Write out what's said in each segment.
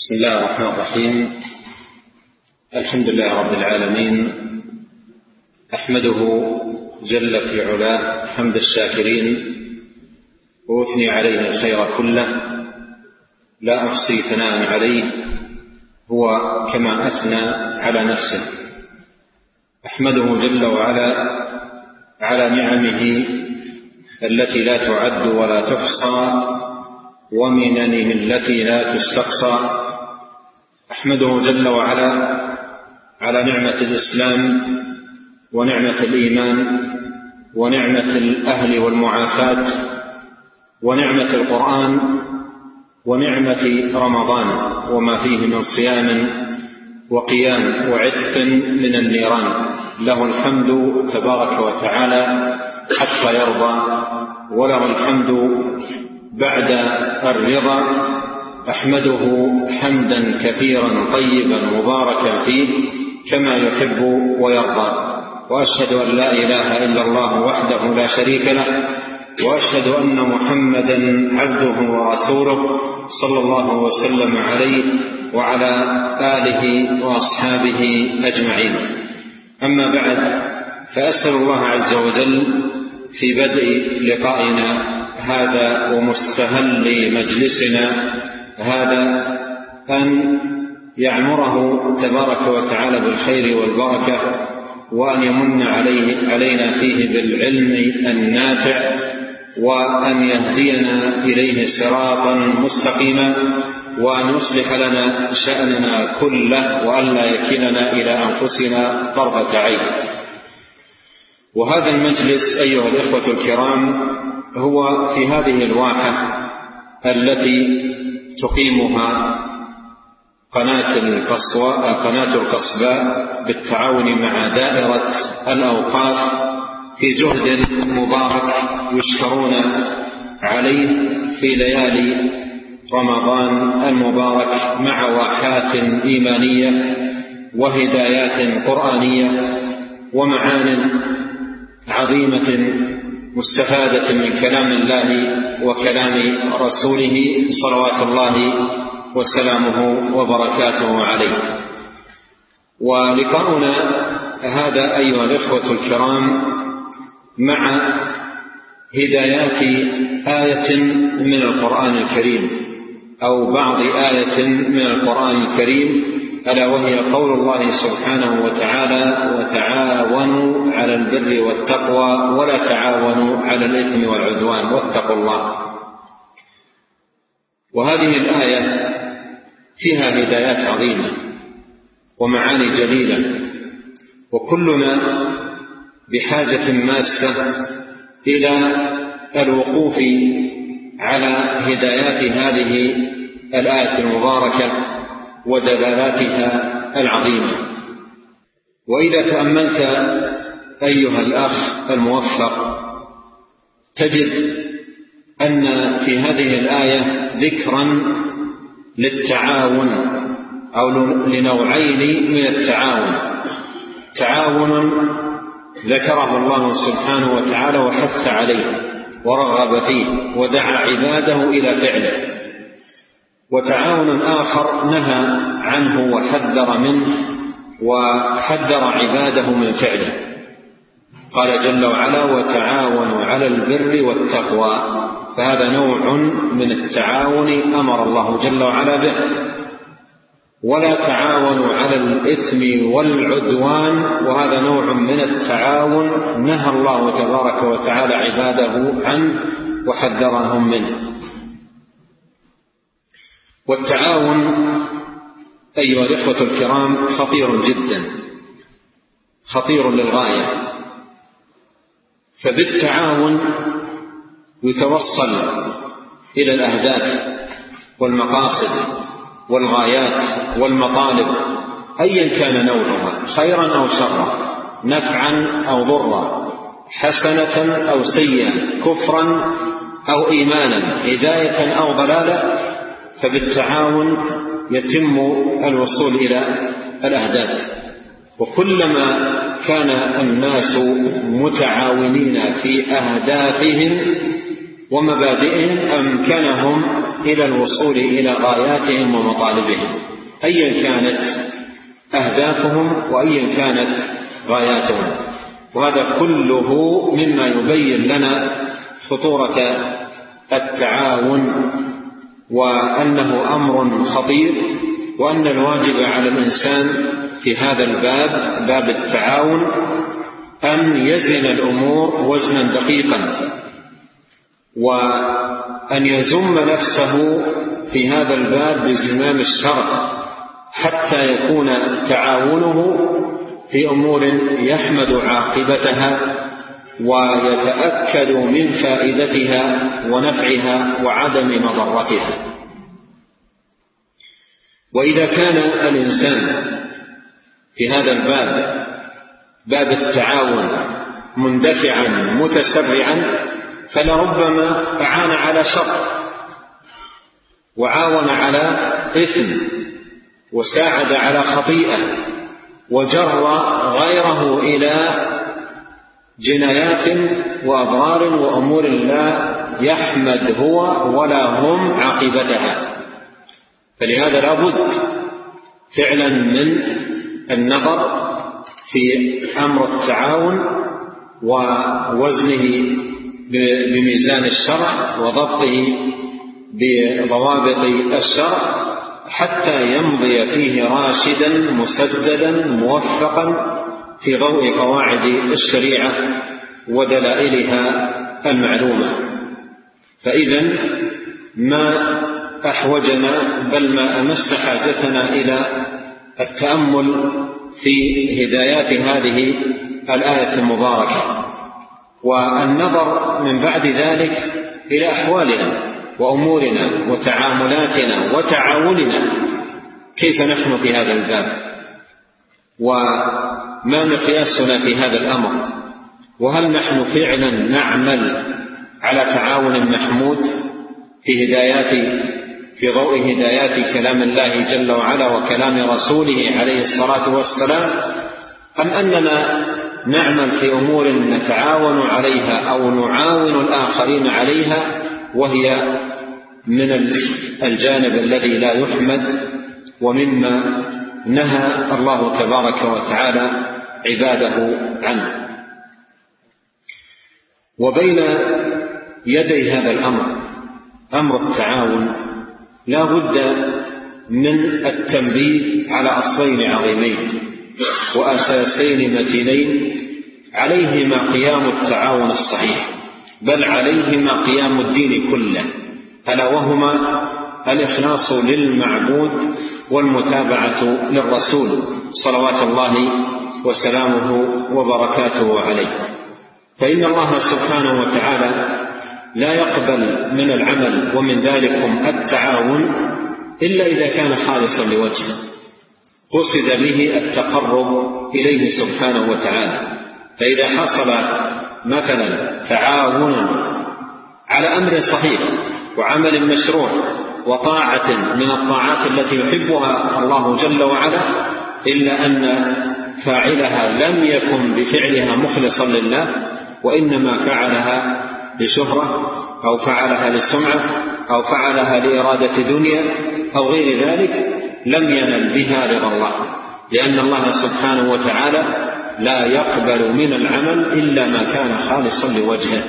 بسم الله الرحمن الرحيم. الحمد لله رب العالمين، أحمده جل في علاه حمد الشاكرين، وأثني عليه الخير كله، لا أحصي ثناء عليه هو كما أثنى على نفسه. أحمده جل وعلا على نعمه التي لا تعد ولا تحصى، ومننه التي لا تستقصى. أحمده جل وعلا على نعمة الإسلام، ونعمة الإيمان، ونعمة الأهل والمعافاة، ونعمة القرآن، ونعمة رمضان وما فيه من صيام وقيام وعتق من النيران. له الحمد تبارك وتعالى حتى يرضى، وله الحمد بعد الرضا. أحمده حمدا كثيرا طيبا مباركا فيه كما يحب ويرضى. وأشهد أن لا إله إلا الله وحده لا شريك له، وأشهد أن محمدا عبده ورسوله صلى الله وسلم عليه وعلى آله وأصحابه أجمعين. أما بعد، فأسأل الله عز وجل في بدء لقائنا هذا ومستهل مجلسنا هذا أن يعمره تبارك وتعالى بالخير والبركة، وأن يمن علينا فيه بالعلم النافع، وأن يهدينا إليه صراطا مستقيما، وأن يصلح لنا شأننا كله، وأن لا يكلنا إلى أنفسنا طرفة عين. وهذا المجلس أيها الإخوة الكرام هو في هذه الواحة التي تقيمها قناة القصباء بالتعاون مع دائرة الأوقاف في جهد مبارك يشكرون عليه في ليالي رمضان المبارك، مع واحات إيمانية وهدايات قرآنية ومعان عظيمة مستفادة من كلام الله وكلام رسوله صلوات الله وسلامه وبركاته عليه. ولقاؤنا هذا أيها الإخوة الكرام مع هدايات آية من القرآن الكريم، أو بعض آية من القرآن الكريم، ألا وهي قول الله سبحانه وتعالى: وتعاونوا على البر والتقوى ولا تعاونوا على الإثم والعدوان واتقوا الله. وهذه الآية فيها هدايات عظيمة ومعاني جليلة، وكلنا بحاجة ماسة إلى الوقوف على هدايات هذه الآية المباركة ودلالاتها العظيمة. وإذا تأملت أيها الأخ الموفق تجد أن في هذه الآية ذكرا للتعاون، أو لنوعين من التعاون: تعاون ذكره الله سبحانه وتعالى وحث عليه ورغب فيه ودعا عباده إلى فعله، وتعاون آخر نهى عنه وحذر منه وحذر عباده من فعله. قال جل وعلا: وتعاونوا على البر والتقوى. فهذا نوع من التعاون أمر الله جل وعلا به. ولا تعاونوا على الإثم والعدوان، وهذا نوع من التعاون نهى الله تبارك وتعالى عباده عنه وحذرهم منه. والتعاون أيها الإخوة الكرام خطير جدا، خطير للغاية. فبالتعاون يتوصل إلى الأهداف والمقاصد والغايات والمطالب أيا كان نوعها، خيرا أو شرا، نفعا أو ضرا، حسنة أو سيئة، كفرا أو إيمانا، هداية أو ضلالة. فبالتعاون يتم الوصول إلى الأهداف. وكلما كان الناس متعاونين في أهدافهم ومبادئهم أمكنهم إلى الوصول إلى غاياتهم ومطالبهم أيا كانت أهدافهم وأيا كانت غاياتهم. وهذا كله مما يبين لنا خطورة التعاون، وأنه أمر خطير، وأن الواجب على الإنسان في هذا الباب، باب التعاون، أن يزن الأمور وزنا دقيقا، وأن يزم نفسه في هذا الباب بزمام الشرع، حتى يكون تعاونه في أمور يحمد عاقبتها ويتأكد من فائدتها ونفعها وعدم مضرتها. وإذا كان الإنسان في هذا الباب، باب التعاون، مندفعا متسرعا، فلربما أعان على شر وعاون على إثم وساعد على خطيئة وجر غيره إلى جنايات وأضرار وأمور لا يحمد هو ولا هم عاقبتها. فلهذا لابد فعلا من النظر في أمر التعاون ووزنه بميزان الشرع وضبطه بضوابط الشرع، حتى يمضي فيه راشدا مسددا موفقا في ضوء قواعد الشريعة ودلائلها المعلومة. فإذا ما أحوجنا بل ما أمس حاجتنا إلى التأمل في هدايات هذه الآية المباركة، والنظر من بعد ذلك إلى أحوالنا وأمورنا وتعاملاتنا وتعاوننا، كيف نحن في هذا الباب، وما مقياسنا في هذا الأمر، وهل نحن فعلا نعمل على تعاون محمود في ضوء هدايات كلام الله جل وعلا وكلام رسوله عليه الصلاة والسلام، أم أننا نعمل في أمور نتعاون عليها أو نعاون الآخرين عليها وهي من الجانب الذي لا يحمد ومما نهى الله تبارك وتعالى عباده عنه. وبين يدي هذا الأمر، أمر التعاون، لا بد من التنبيه على أصلين عظيمين وأساسين متينين عليهما قيام التعاون الصحيح، بل عليهما قيام الدين كله، ألا وهما الإخلاص للمعبود والمتابعة للرسول صلوات الله وسلامه وبركاته عليه. فإن الله سبحانه وتعالى لا يقبل من العمل ومن ذلكم التعاون إلا إذا كان خالصا لوجهه، قصد به التقرب إليه سبحانه وتعالى. فإذا حصل مثلا تعاون على أمر صحيح وعمل مشروع وطاعة من الطاعات التي يحبها الله جل وعلا، إلا أن فاعلها لم يكن بفعلها مخلصا لله، وإنما فعلها لشهرة أو فعلها للسمعة أو فعلها لإرادة دنيا أو غير ذلك، لم ينل بها رضا الله، لأن الله سبحانه وتعالى لا يقبل من العمل إلا ما كان خالصا لوجهه.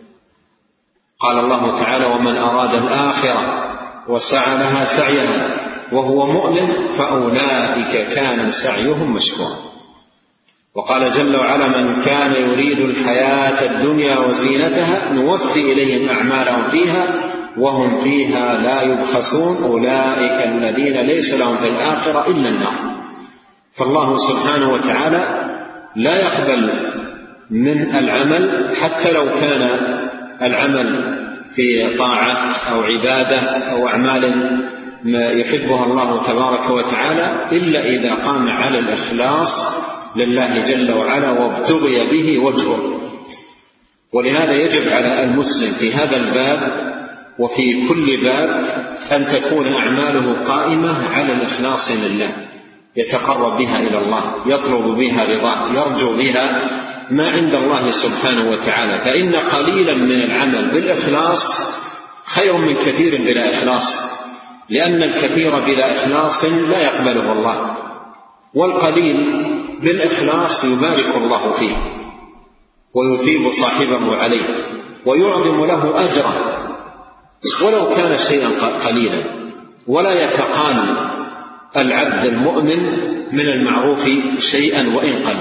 قال الله تعالى: ومن أراد الآخرة وسعى لها سعيها وهو مؤمن فأولئك كان سعيهم مشكورا. وقال جل وعلا: من كان يريد الحياة الدنيا وزينتها نوفي إليهم أعمالهم فيها وهم فيها لا يبخسون أولئك الذين ليس لهم في الآخرة إلا النار. فالله سبحانه وتعالى لا يقبل من العمل حتى لو كان العمل في طاعة أو عبادة أو أعمال يحبها الله تبارك وتعالى إلا إذا قام على الإخلاص لله جل وعلا وابتغي به وجهه. ولهذا يجب على المسلم في هذا الباب وفي كل باب أن تكون أعماله قائمة على الإخلاص لله، يتقرب بها إلى الله، يطلب بها رضاه، يرجو بها ما عند الله سبحانه وتعالى. فإن قليلا من العمل بالإخلاص خير من كثير بلا إخلاص، لأن الكثير بلا إخلاص لا يقبله الله، والقليل بالإخلاص يبارك الله فيه ويثيب صاحبه عليه ويعظم له أجره ولو كان شيئا قليلا. ولا يتقال العبد المؤمن من المعروف شيئا وإن قل.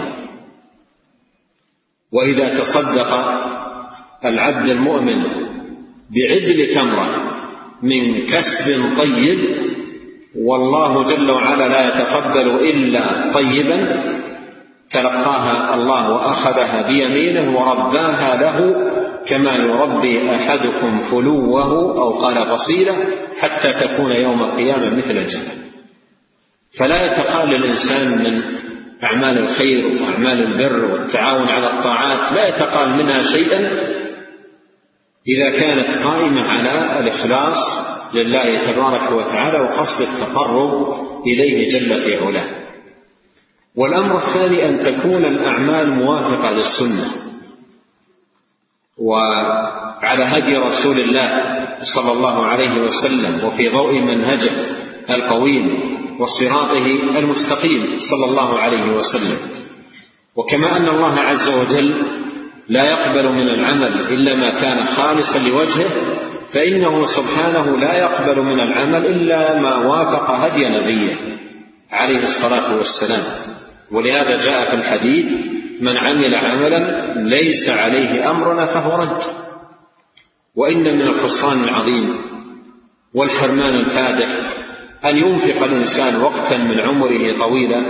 وإذا تصدق العبد المؤمن بعدل تمرة من كسب طيب والله جل وعلا لا يتقبل إلا طيبا، تلقاها الله وأخذها بيمينه ورباها له كما يربي أحدكم فلوه أو قال فصيلة حتى تكون يوم القيامة مثل الجبل. فلا يتقال الإنسان من أعمال الخير وأعمال البر والتعاون على الطاعات، لا يتقال منها شيئا إذا كانت قائمة على الإخلاص لله تبارك وتعالى وقصد التقرب إليه جل في علاه. والأمر الثاني أن تكون الأعمال موافقة للسنة وعلى هدي رسول الله صلى الله عليه وسلم وفي ضوء منهجه القويم وصراطه المستقيم صلى الله عليه وسلم. وكما أن الله عز وجل لا يقبل من العمل إلا ما كان خالصا لوجهه، فإنه سبحانه لا يقبل من العمل إلا ما وافق هدي نبيه عليه الصلاة والسلام. ولهذا جاء في الحديث: من عمل عملا ليس عليه أمرنا فهو رد. وإن من الخسران العظيم والحرمان الفادح أن ينفق الإنسان وقتا من عمره طويلا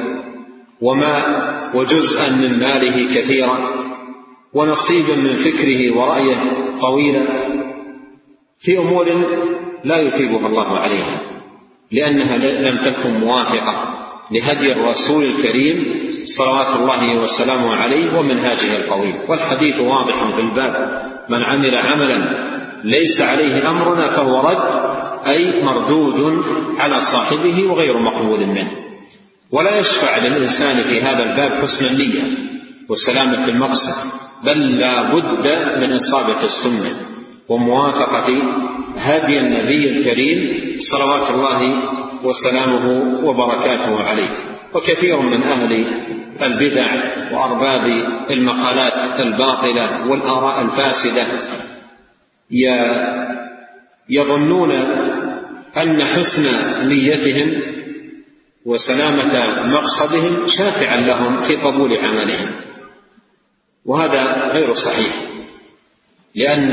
وجزءا من ماله كثيرا ونصيبا من فكره ورأيه طويلا في أمور لا يثيبها الله عليها، لأنها لم تكن موافقة لهدي الرسول الكريم صلوات الله وسلامه عليه ومنهاجه القويم. والحديث واضح في الباب: من عمل عملا ليس عليه أمرنا فهو رد، أي مردود على صاحبه وغير مقبول منه. ولا يشفع للإنسان في هذا الباب حسن النية وسلامة المقصد، بل لا بد من إصابة السنة وموافقة هدي النبي الكريم صلوات الله وسلامه وبركاته عليه. وكثير من أهل البدع وأرباب المقالات الباطلة والآراء الفاسدة يظنون أن حسن نيتهم وسلامة مقصدهم شافعا لهم في قبول عملهم، وهذا غير صحيح. لأن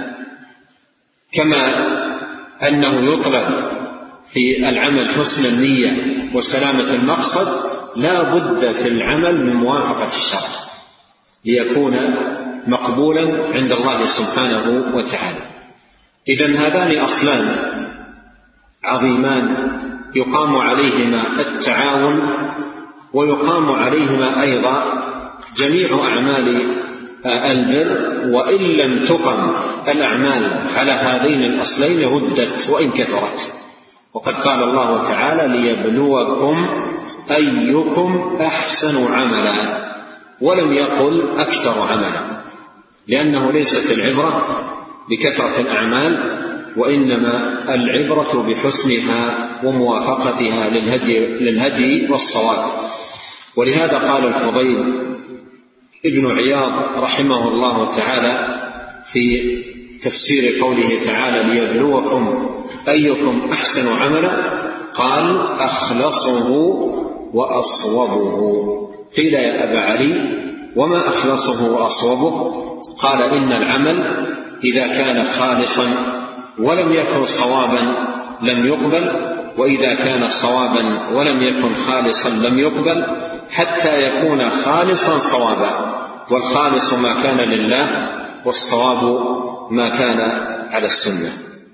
كما أنه يطلب في العمل حسن النية وسلامة المقصد، لا بد في العمل من موافقة الشرع ليكون مقبولا عند الله سبحانه وتعالى. إذن هذان أصلان عظيمان يقام عليهما التعاون ويقام عليهما أيضا جميع أعمال البر، وإن لم تقم الأعمال على هذين الأصلين ردت وإن كثرت. وقد قال الله تعالى: ليبلوكم أيكم أحسن عملا، ولم يقل أكثر عملا، لأنه ليست العبرة بكثرة الأعمال، وإنما العبرة بحسنها وموافقتها للهدي والصواب. ولهذا قال الفضيل ابن عياض رحمه الله تعالى في تفسير قوله تعالى: ليبلوكم أيكم أحسن عملا، قال: أخلصه وأصوبه. قيل: يا أبا علي وما أخلصه وأصوبه؟ قال: إن العمل إذا كان خالصا ولم يكن صوابا لم يقبل، وإذا كان صوابا ولم يكن خالصا لم يقبل، حتى يكون خالصا صوابا. والخالص ما كان لله، والصواب ما كان على السنة.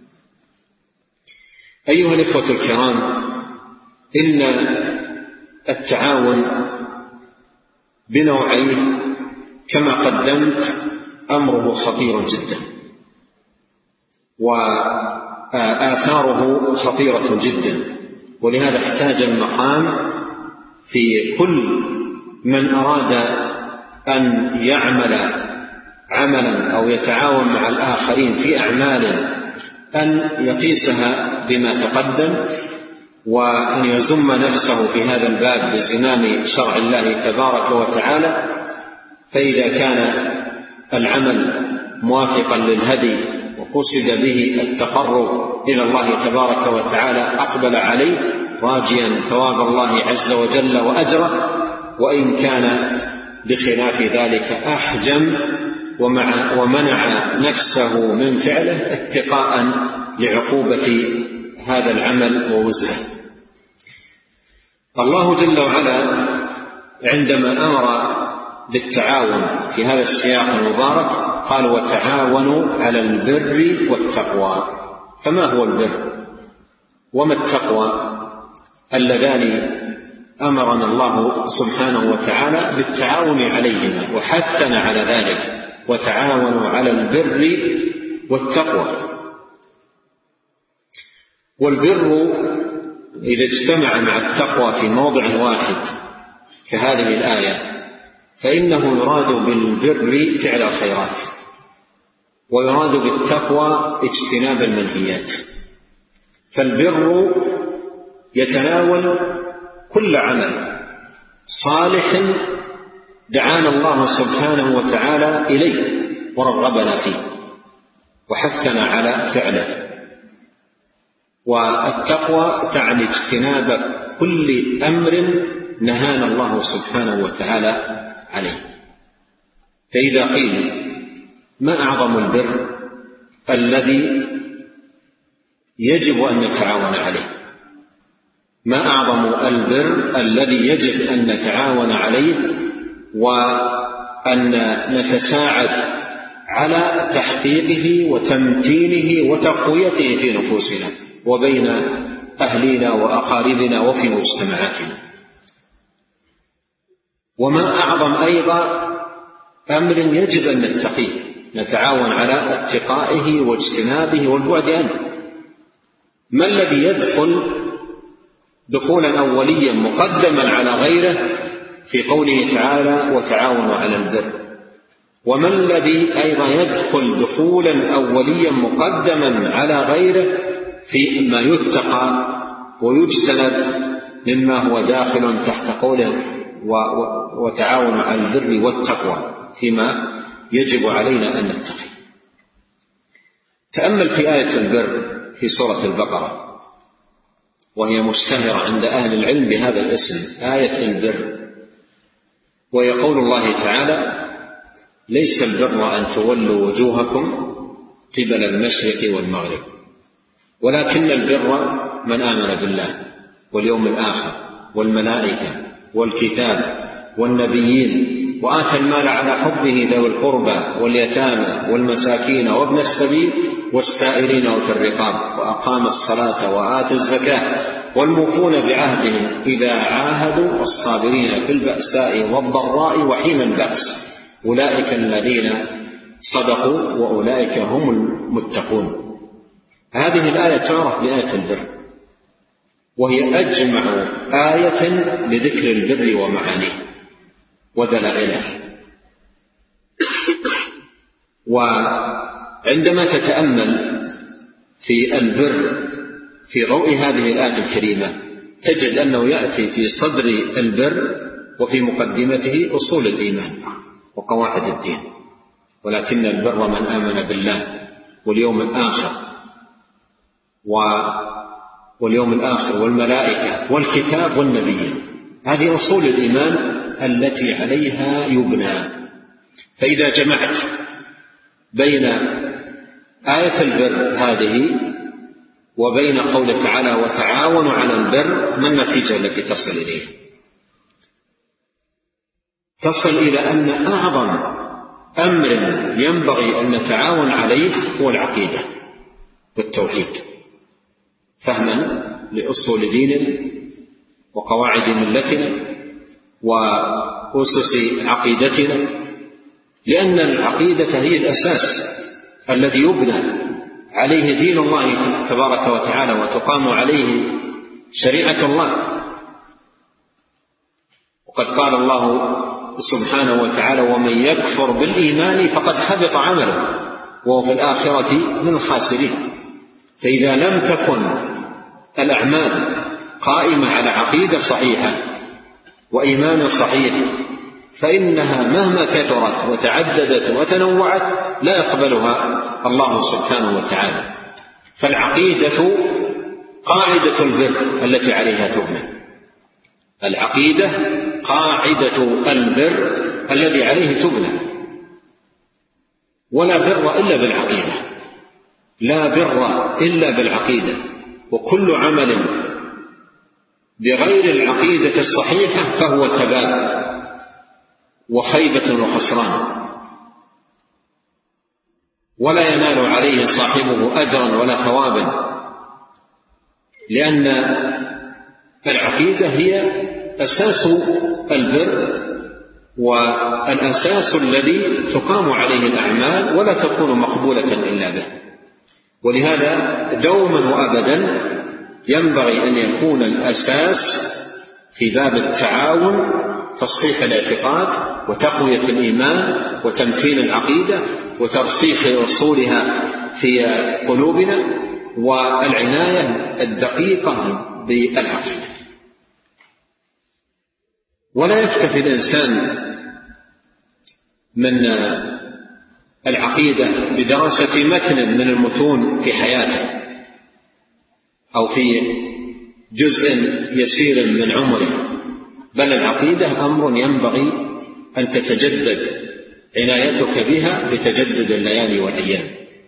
أيها الإخوة الكرام، إن التعاون بنوعيه كما قدمت أمره خطير جدا، وآثاره خطيرة جدا. ولهذا احتاج المقام في كل من أراد أن يعمل عملا أو يتعاون مع الآخرين في أعمال أن يقيسها بما تقدم، وأن يزم نفسه في هذا الباب بزمام شرع الله تبارك وتعالى. فإذا كان العمل موافقا للهدي وقصد به التقرب إلى الله تبارك وتعالى أقبل عليه راجيا ثواب الله عز وجل وأجره، وإن كان بخلاف ذلك أحجم ومنع نفسه من فعله اتقاء لعقوبة هذا العمل ووزره. الله جل وعلا عندما أمر بالتعاون في هذا السياق المبارك قال: وتعاونوا على البر والتقوى. فما هو البر وما التقوى اللذان أمرنا الله سبحانه وتعالى بالتعاون عليهما وحثنا على ذلك؟ وتعاونوا على البر والتقوى. والبر إذا اجتمع مع التقوى في موضع واحد كهذه الآية فإنه يراد بالبر فعل الخيرات، ويراد بالتقوى اجتناب المنهيات. فالبر يتناول كل عمل صالح دعانا الله سبحانه وتعالى إليه ورغبنا فيه وحثنا على فعله. والتقوى تعني اجتناب كل أمر نهانا الله سبحانه وتعالى عليه. فإذا قيل ما أعظم البر الذي يجب أن نتعاون عليه، ما أعظم البر الذي يجب أن نتعاون عليه وأن نتساعد على تحقيقه وتمتينه وتقويته في نفوسنا وبين أهلنا وأقاربنا وفي مجتمعاتنا؟ وما أعظم أيضا أمر يجب أن نتقيه نتعاون على اتقائه واجتنابه والبعد عنه؟ ما الذي يدخل دخولا أوليا مقدما على غيره في قوله تعالى: وتعاونوا على البر؟ وما الذي أيضا يدخل دخولا أوليا مقدما على غيره في ما يتقى ويجتنب مما هو داخل تحت قوله وتعاونوا على البر والتقوى فيما يجب علينا أن نتقي؟ تأمل في آية البر في سورة البقرة، وهي مشتهرة عند أهل العلم بهذا الاسم، آية البر. ويقول الله تعالى: ليس البر أن تولوا وجوهكم قبل المشرق والمغرب ولكن البر من آمن بالله واليوم الآخر والملائكة والكتاب والنبيين وآتى المال على حبه ذوي القربى واليتامى والمساكين وابن السبيل والسائلين وفي الرقاب وأقام الصلاة وآتى الزكاة والموفون بعهدهم إذا عاهدوا والصابرين في البأساء والضراء وحين البأس أولئك الذين صدقوا وأولئك هم المتقون. هذه الآية تعرف بآية البر، وهي أجمع آية لذكر البر ومعانيه ودلائله. وعندما تتأمل في البر في ضوء هذه الآية الكريمة تجد أنه يأتي في صدر البر وفي مقدمته أصول الإيمان وقواعد الدين، ولكن البر من آمن بالله واليوم الآخر والملائكة والكتاب والنبيين. هذه أصول الإيمان التي عليها يبنى. فإذا جمعت بين آية البر هذه وبين قوله تعالى وتعاونوا على البر، ما النتيجة التي تصل إليها؟ تصل إلى أن أعظم أمر ينبغي أن نتعاون عليه هو العقيدة والتوحيد، فهما لأصول ديننا وقواعد ملتنا وأسس عقيدتنا، لأن العقيدة هي الأساس الذي يبنى عليه دين الله تبارك وتعالى وتقام عليه شريعة الله. وقد قال الله سبحانه وتعالى ومن يكفر بالإيمان فقد حبط عمله وهو في الآخرة من الخاسرين. فإذا لم تكن الأعمال قائمة على عقيدة صحيحة وإيمان صحيح فإنها مهما كثرت وتعددت وتنوعت لا يقبلها الله سبحانه وتعالى. فالعقيدة قاعدة البر التي عليها تبنى. العقيدة قاعدة البر الذي عليه تبنى. ولا بر إلا بالعقيدة، لا بر إلا بالعقيدة. وكل عمل بغير العقيدة الصحيحة فهو تباب وخيبة وخسران، ولا ينال عليه صاحبه أجرا ولا ثوابا، لأن العقيدة هي أساس البر والأساس الذي تقام عليه الأعمال ولا تكون مقبولة إلا به. ولهذا دوما وأبدا ينبغي أن يكون الأساس في باب التعاون تصحيح الاعتقاد وتقوية الإيمان وتمكين العقيدة وترسيخ أصولها في قلوبنا والعناية الدقيقة بالعقيدة. ولا يكتفي الإنسان من العقيدة بدراسة متن من المتون في حياته أو في جزء يسير من عمره، بل العقيدة أمر ينبغي أن تتجدد عنايتك بها بتجدد الليالي والأيام،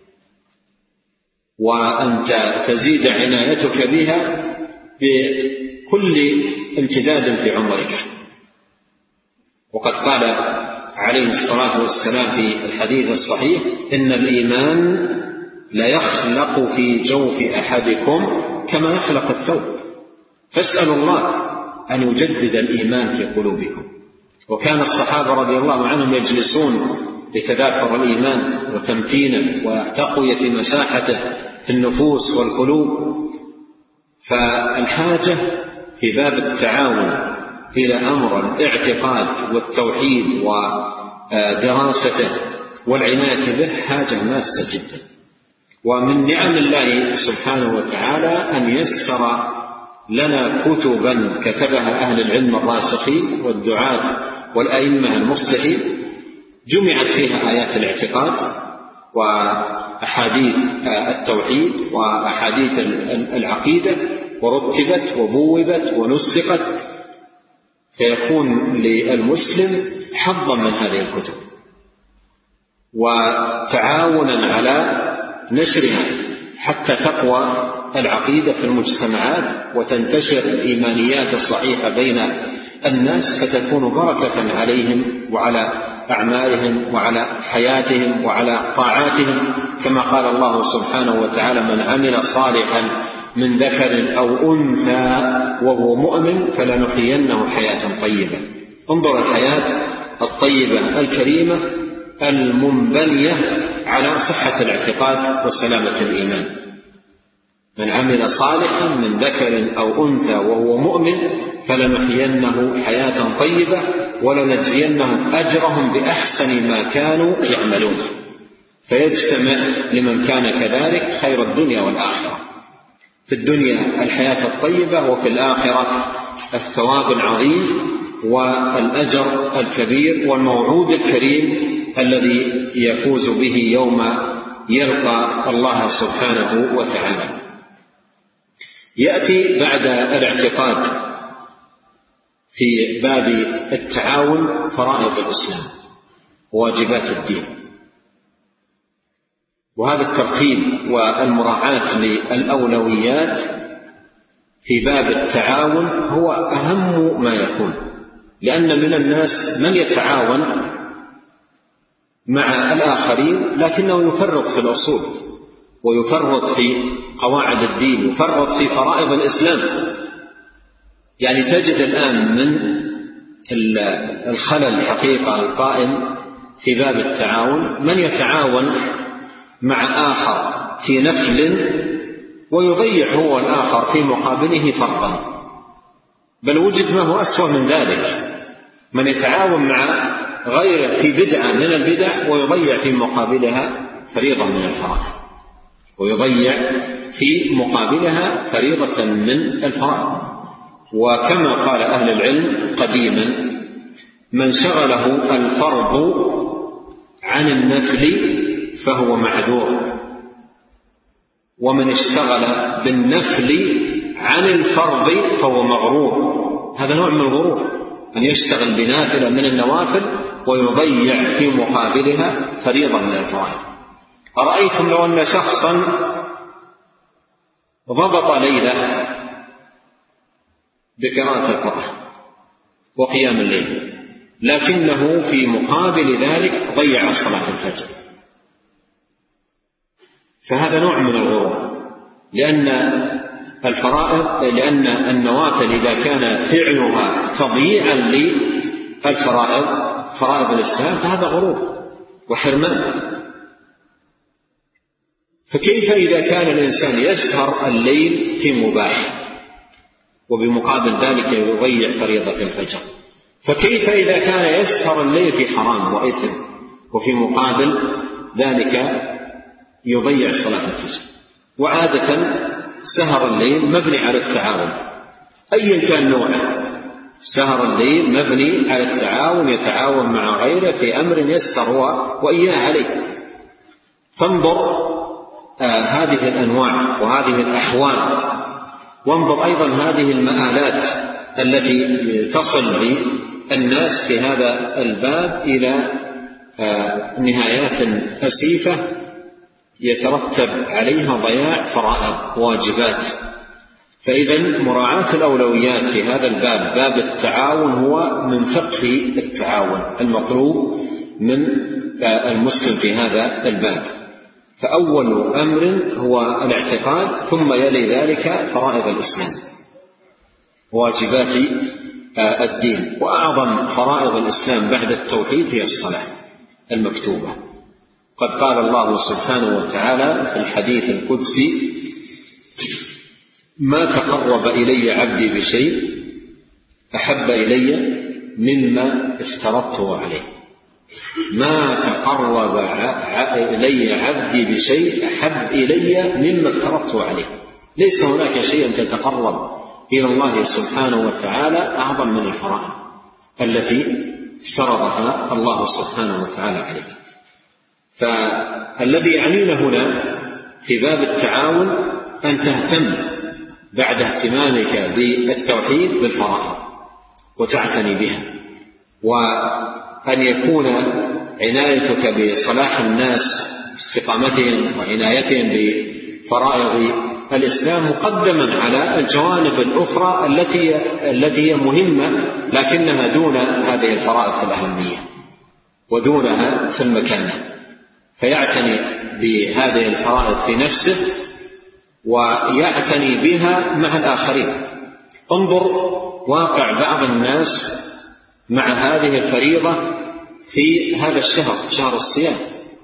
وأن تزيد عنايتك بها بكل امتداد في عمرك. وقد قال عليه الصلاة والسلام في الحديث الصحيح: إن الإيمان ليخلق في جوف أحدكم كما يخلق الثوب، فاسألوا الله أن يجدد الإيمان في قلوبكم. وكان الصحابة رضي الله عنهم يجلسون لتذاكر الإيمان وتمكينه وتقوية مساحته في النفوس والقلوب. فالحاجة في باب التعاون إلى أمر الاعتقاد والتوحيد ودراسته والعناية به حاجة ماسة جدا. ومن نعم الله سبحانه وتعالى أن يسر لنا كتبا كتبها أهل العلم الراسخين والدعاة والأئمة المصلحين، جمعت فيها آيات الاعتقاد وأحاديث التوحيد وأحاديث العقيدة، ورتبت وبوبت ونسقت، فيكون للمسلم حظا من هذه الكتب وتعاونا على نشرها حتى تقوى العقيدة في المجتمعات وتنتشر الإيمانيات الصحيحة بين الناس، فتكون بركة عليهم وعلى أعمالهم وعلى حياتهم وعلى طاعاتهم، كما قال الله سبحانه وتعالى: من عمل صالحا من ذكر أو أنثى وهو مؤمن فلنحيينه حياة طيبة. انظر الحياة الطيبة الكريمة المنبنية على صحة الاعتقاد وسلامة الإيمان. من عمل صالحا من ذكر أو أنثى وهو مؤمن فلنحيينه حياة طيبة ولنجزينهم أجرهم بأحسن ما كانوا يعملون. فيجتمع لمن كان كذلك خير الدنيا والآخرة، في الدنيا الحياة الطيبة، وفي الآخرة الثواب العظيم والأجر الكبير والموعود الكريم الذي يفوز به يوم يلقى الله سبحانه وتعالى. يأتي بعد الاعتقاد في باب التعاون فرائض الإسلام وواجبات الدين، وهذا الترتيب والمراعاة للأولويات في باب التعاون هو أهم ما يكون، لأن من الناس من يتعاون مع الآخرين لكنه يفرط في الأصول ويفرط في قواعد الدين، يفرط في فرائض الإسلام. يعني تجد الآن من الخلل الحقيقة القائم في باب التعاون من يتعاون مع آخر في نفل ويضيع هو الآخر في مقابله فرضا، بل وجد ما هو أسوأ من ذلك، من يتعاون مع غيره في بدعة من البدع ويضيع في مقابلها فريضة من الفرائض. ويضيع في مقابلها فريضة من الفرائض. وكما قال أهل العلم قديما: من شغله الفرض عن النفل فهو معذور، ومن اشتغل بالنفل عن الفرض فهو مغرور. هذا نوع من الغرور، أن يشتغل بنافلة من النوافل ويضيع في مقابلها فريضة من الفرائض. أرأيتم لو أن شخصا ضبط ليلة بقراءة القرآن وقيام الليل، لكنه في مقابل ذلك ضيع صلاة الفجر، فهذا نوع من الغرور، لأن النوافل إذا كان فعلها تضييعا للفرائض، فرائض الإسلام، فهذا غرور وحرمان. فكيف إذا كان الإنسان يسهر الليل في مباح وبمقابل ذلك يضيع فريضة الفجر؟ فكيف إذا كان يسهر الليل في حرام وإثم وفي مقابل ذلك يضيع صلاة الفجر؟ وعادة سهر الليل مبني على التعاون أيا كان نوعه. سهر الليل مبني على التعاون، يتعاون مع غيره في أمر يسر وإياه عليه. فانظر هذه الأنواع وهذه الأحوال، وانظر أيضا هذه المآلات التي تصل بالناس في هذا الباب إلى نهايات أسيفة يترتب عليها ضياع فرائض واجبات. فإذا مراعاة الأولويات في هذا الباب، باب التعاون، هو من فقه التعاون المطلوب من المسلم في هذا الباب. فأول أمر هو الاعتقاد، ثم يلي ذلك فرائض الإسلام، واجبات الدين. وأعظم فرائض الإسلام بعد التوحيد هي الصلاة المكتوبة. قد قال الله سبحانه وتعالى في الحديث القدسي: ما تقرب إلي عبدي بشيء أحب إلي مما افترضته عليه. ما تقرب إلي عبدي بشيء أحب إلي مما افترضته عليه. ليس هناك شيء تتقرب إلى الله سبحانه وتعالى أعظم من الفرائض التي افترضها الله سبحانه وتعالى عليك. فالذي يعنينا هنا في باب التعاون أن تهتم بعد اهتمامك بالتوحيد بالفرائض وتعتني بها، وأن يكون عنايتك بصلاح الناس، استقامتهم وعنايتهم بفرائض الإسلام مقدما على الجوانب الأخرى التي هي مهمة لكنها دون هذه الفرائض في الأهمية ودونها في المكانة. فيعتني بهذه الفرائض في نفسه ويعتني بها مع الآخرين. انظر واقع بعض الناس مع هذه الفريضة في هذا الشهر، شهر الصيام،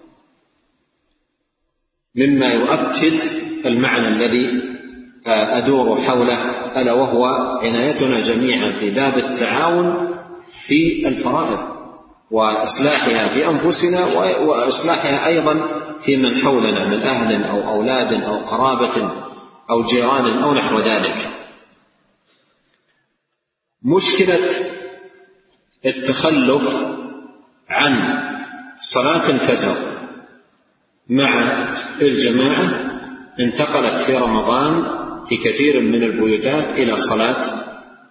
مما يؤكد المعنى الذي أدور حوله، ألا وهو عنايتنا جميعا في باب التعاون في الفرائض وإصلاحها في أنفسنا وإصلاحها أيضا في من حولنا من أهل أو أولاد أو قرابة أو جيران أو نحو ذلك. مشكلة التخلف عن صلاة الفجر مع الجماعة انتقلت في رمضان في كثير من البيوتات إلى صلاة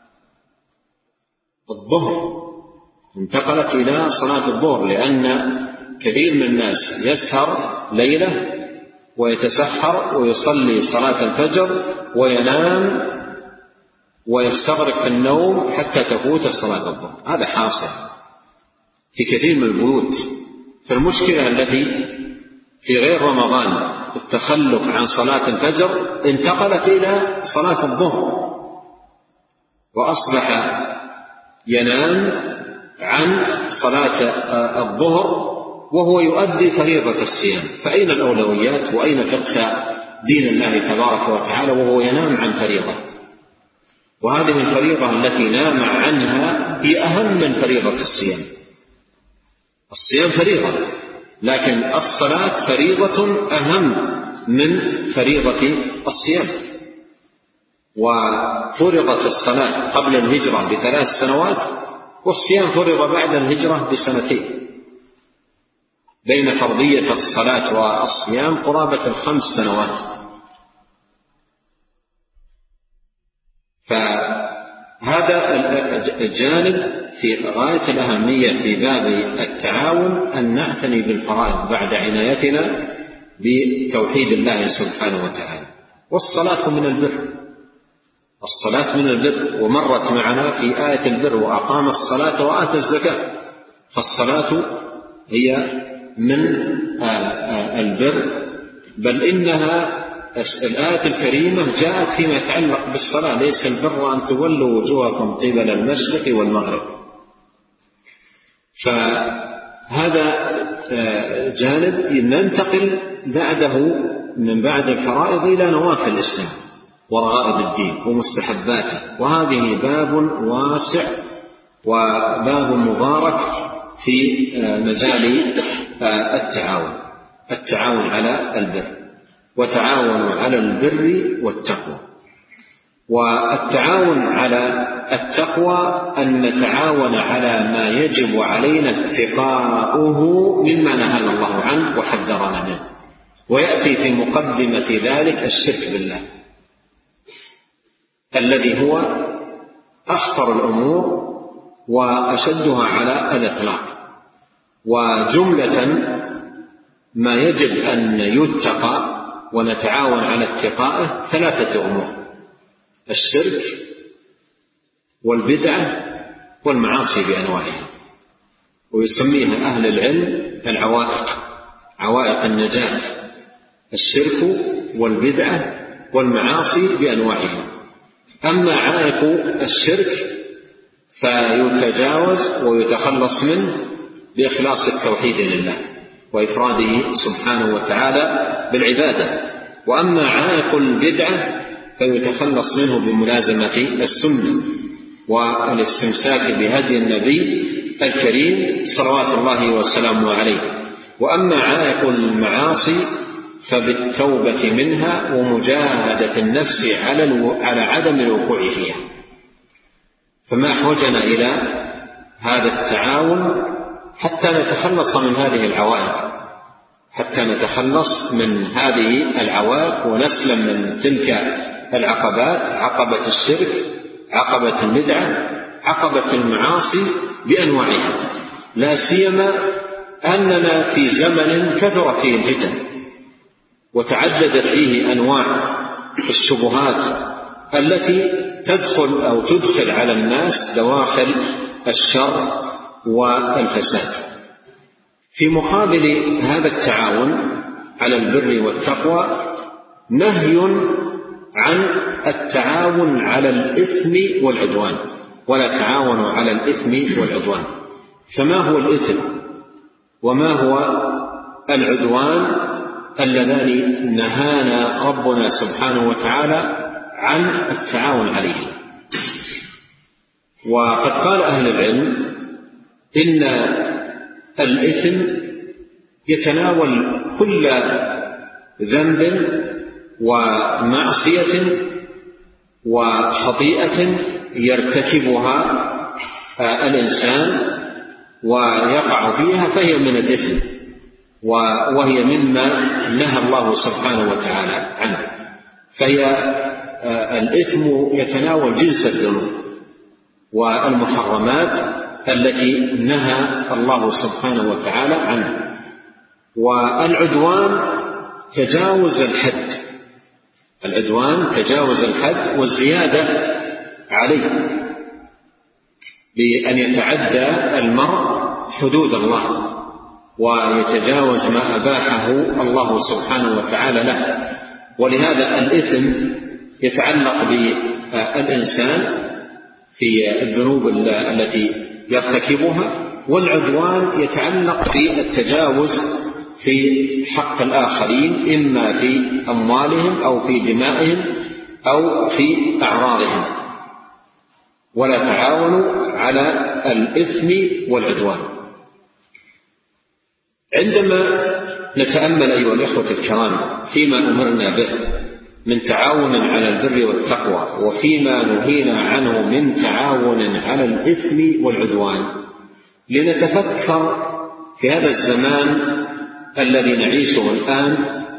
الظهر، انتقلت إلى صلاة الظهر، لأن كثير من الناس يسهر ليلة ويتسحر ويصلي صلاة الفجر وينام ويستغرق في النوم حتى تفوت صلاة الظهر. هذا حاصل في كثير من البيوت. فالمشكلة التي في غير رمضان التخلف عن صلاة الفجر انتقلت إلى صلاة الظهر، وأصبح ينام عن صلاة الظهر وهو يؤدي فريضة الصيام. فأين الأولويات وأين فقه دين الله تبارك وتعالى وهو ينام عن فريضة؟ وهذه الفريضة التي نام عنها هي أهم من فريضة الصيام. الصيام فريضة، لكن الصلاة فريضة أهم من فريضة الصيام. وفرضت الصلاة قبل الهجرة ب3 سنوات، والصيام فرض بعد الهجرة ب2 سنين، بين فرضية الصلاة والصيام قرابة 5 سنوات. فهذا الجانب في غاية الأهمية في باب التعاون، أن نعتني بالفرائض بعد عنايتنا بتوحيد الله سبحانه وتعالى. والصلاة من البر، الصلاة من البر، ومرت معنا في آية البر: وأقام الصلاة وآتى الزكاة. فالصلاة هي من البر، بل إنها الآية الكريمة جاءت فيما يتعلق بالصلاة: ليس البر أن تولوا وجوهكم قبل المشرق والمغرب. فهذا جانب ننتقل بعده من بعد الفرائض إلى نوافل الإسلام ورغائب الدين ومستحباته، وهذه باب واسع وباب مبارك في مجال التعاون على البر. وتعاونوا على البر والتقوى. والتعاون على التقوى أن نتعاون على ما يجب علينا اتقاؤه مما نهانا الله عنه وحذرنا منه. ويأتي في مقدمة ذلك الشرك بالله، الذي هو أخطر الأمور وأشدها على الإطلاق. وجملة ما يجب أن يتقى ونتعاون على اتقائه 3 أمور: الشرك والبدعة والمعاصي بأنواعها. ويسميها أهل العلم العوائق، عوائق النجاة: الشرك والبدعة والمعاصي بأنواعها. أما عائق الشرك فيتجاوز ويتخلص منه بإخلاص التوحيد لله وإفراده سبحانه وتعالى بالعبادة. وأما عائق البدعة فيتخلص منه بملازمة السنة والاستمساك بهدي النبي الكريم صلوات الله وسلامه عليه. وأما عائق المعاصي فبالتوبة منها ومجاهدة النفس على عدم الوقوع فيها. فما أحوجنا إلى هذا التعاون حتى نتخلص من هذه العوائق، حتى نتخلص من هذه العوائق ونسلم من تلك العقبات: عقبة الشرك، عقبة البدعة، عقبة المعاصي بأنواعها. لا سيما أننا في زمن كثر فيه الفتن وتعددت فيه أنواع الشبهات التي تدخل على الناس دواخل الشر والفساد. في مقابل هذا التعاون على البر والتقوى نهي عن التعاون على الإثم والعدوان: ولا تعاونوا على الإثم والعدوان. فما هو الإثم وما هو العدوان اللذان نهانا ربنا سبحانه وتعالى عن التعاون عليه؟ وقد قال أهل العلم إن الإثم يتناول كل ذنب ومعصية وخطيئة يرتكبها الإنسان ويقع فيها، فهي من الإثم، وهي مما نهى الله سبحانه وتعالى عنه. فهي الإثم يتناول جنس الذنوب والمحرمات التي نهى الله سبحانه وتعالى عنه. والعدوان تجاوز الحد، العدوان تجاوز الحد والزيادة عليه، بأن يتعدى المرء حدود الله ويتجاوز ما أباحه الله سبحانه وتعالى له. ولهذا الإثم يتعلق بالإنسان في الذنوب التي يرتكبها، والعدوان يتعلق بالتجاوز في حق الآخرين، إما في أموالهم أو في دمائهم أو في أعراضهم. ولا تعاونوا على الإثم والعدوان. عندما نتأمل أيها الإخوة الكرام فيما أمرنا به من تعاون على البر والتقوى، وفيما نهينا عنه من تعاون على الإثم والعدوان، لنتفكر في هذا الزمان الذي نعيشه الآن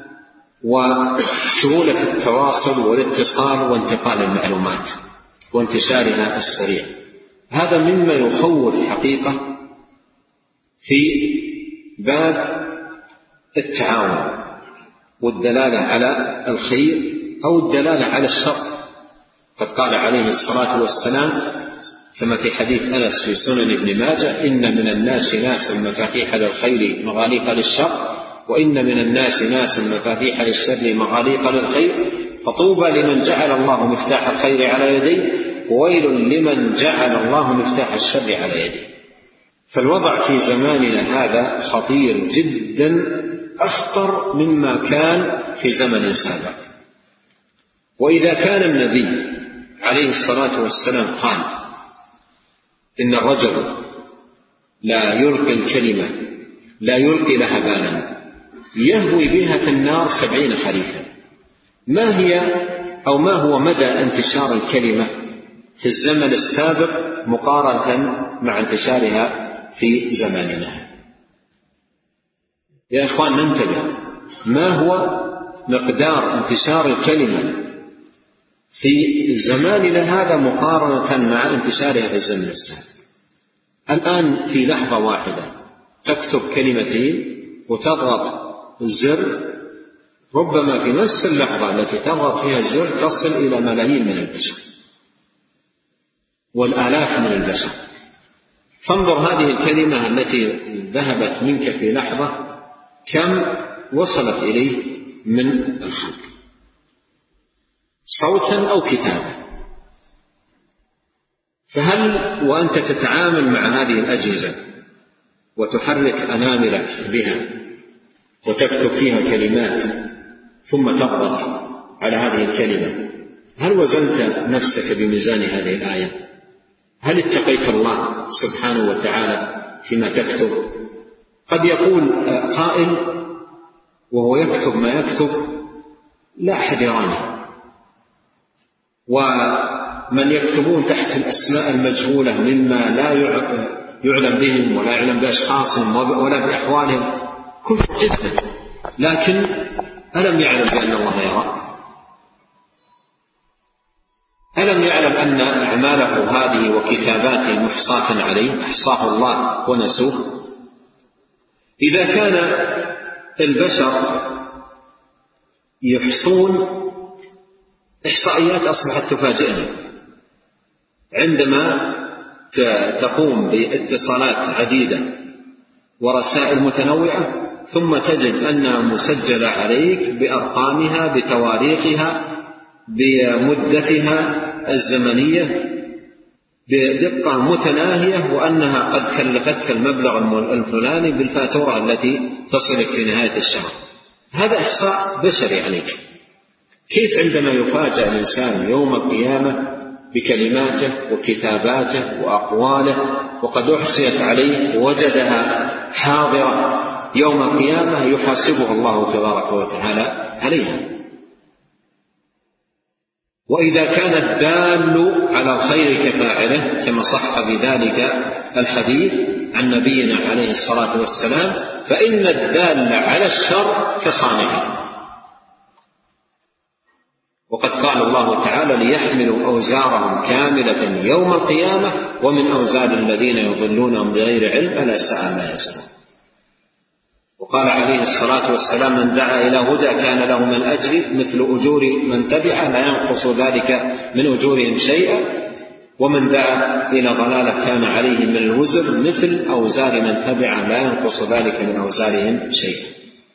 وسهولة التواصل والاتصال وانتقال المعلومات وانتشارها السريع. هذا مما يخوف حقيقة في باب التعاون والدلالة على الخير أو الدلالة على الشر. قد قال عليه الصلاة والسلام كما في حديث أنس في سنن ابن ماجه: إن من الناس ناسا مفاتيح للخير مغاليق للشر، وإن من الناس ناسا مفاتيح للشر مغاليق للخير، فطوبى لمن جعل الله مفتاح الخير على يديه، وويل لمن جعل الله مفتاح الشر على يديه. فالوضع في زماننا هذا خطير جدا، أخطر مما كان في زمن سابق. وإذا كان النبي عليه الصلاة والسلام قال إن الرجل لا يلقي الكلمة لا يلقي لها بالا يهوي بها في النار 70 خريفا، ما هي أو ما هو مدى انتشار الكلمة في الزمن السابق مقارنة مع انتشارها في زماننا؟ يا إخوان ننتبه، ما هو مقدار انتشار الكلمة في زماننا هذا مقارنة مع انتشارها في الزمن السابق؟ الآن في لحظة واحدة تكتب كلمتين وتضغط الزر، ربما في نفس اللحظة التي تضغط فيها الزر تصل إلى ملايين من البشر والآلاف من البشر. فانظر هذه الكلمة التي ذهبت منك في لحظة كم وصلت إليه من الخلق، صوتا أو كتابا. فهل وأنت تتعامل مع هذه الأجهزة وتحرك أناملك بها وتكتب فيها كلمات ثم تضغط على هذه الكلمة، هل وزنت نفسك بميزان هذه الآية؟ هل اتقيت الله سبحانه وتعالى فيما تكتب؟ قد يقول قائل وهو يكتب ما يكتب: لا أحد يراني. ومن يكتبون تحت الأسماء المجهولة مما لا يعلم بهم ولا يعلم بأشخاصهم ولا بأحوالهم كفر جدا، لكن ألم يعلم بأن الله يرى؟ ألم يعلم أن أعماله هذه وكتاباته محصاة عليه، أحصاه الله ونسوه؟ إذا كان البشر يحصون إحصائيات أصبحت تفاجئنا عندما تقوم باتصالات عديدة ورسائل متنوعة، ثم تجد أنها مسجلة عليك بأرقامها بتواريخها بمدتها الزمنية بدقة متناهية، وأنها قد كلفتك المبلغ الفلاني بالفاتورة التي تصلك في نهاية الشهر. هذا إحصاء بشري عليك. كيف عندما يفاجأ الإنسان يوم القيامة بكلماته وكتاباته وأقواله وقد أحصيت عليه ووجدها حاضرة يوم القيامة يحاسبه الله تبارك وتعالى عليها؟ وإذا كان الدال على الخير كفاعله كما صح بذلك الحديث عن نبينا عليه الصلاة والسلام، فإن الدال على الشر كصانعه. وقد قال الله تعالى: ليحملوا أوزارهم كاملة يوم القيامة ومن أوزار الذين يضلونهم بغير علم ألا ساء ما يزرون. وقال عليه الصلاة والسلام: من دعا إلى هدى كان له من أجر مثل أجور من تبعه لا ينقص ذلك من أجورهم شيئا، ومن دعا إلى ضلالة كان عليه من الوزر مثل أوزار من تبعه لا ينقص ذلك من أوزارهم شيئا.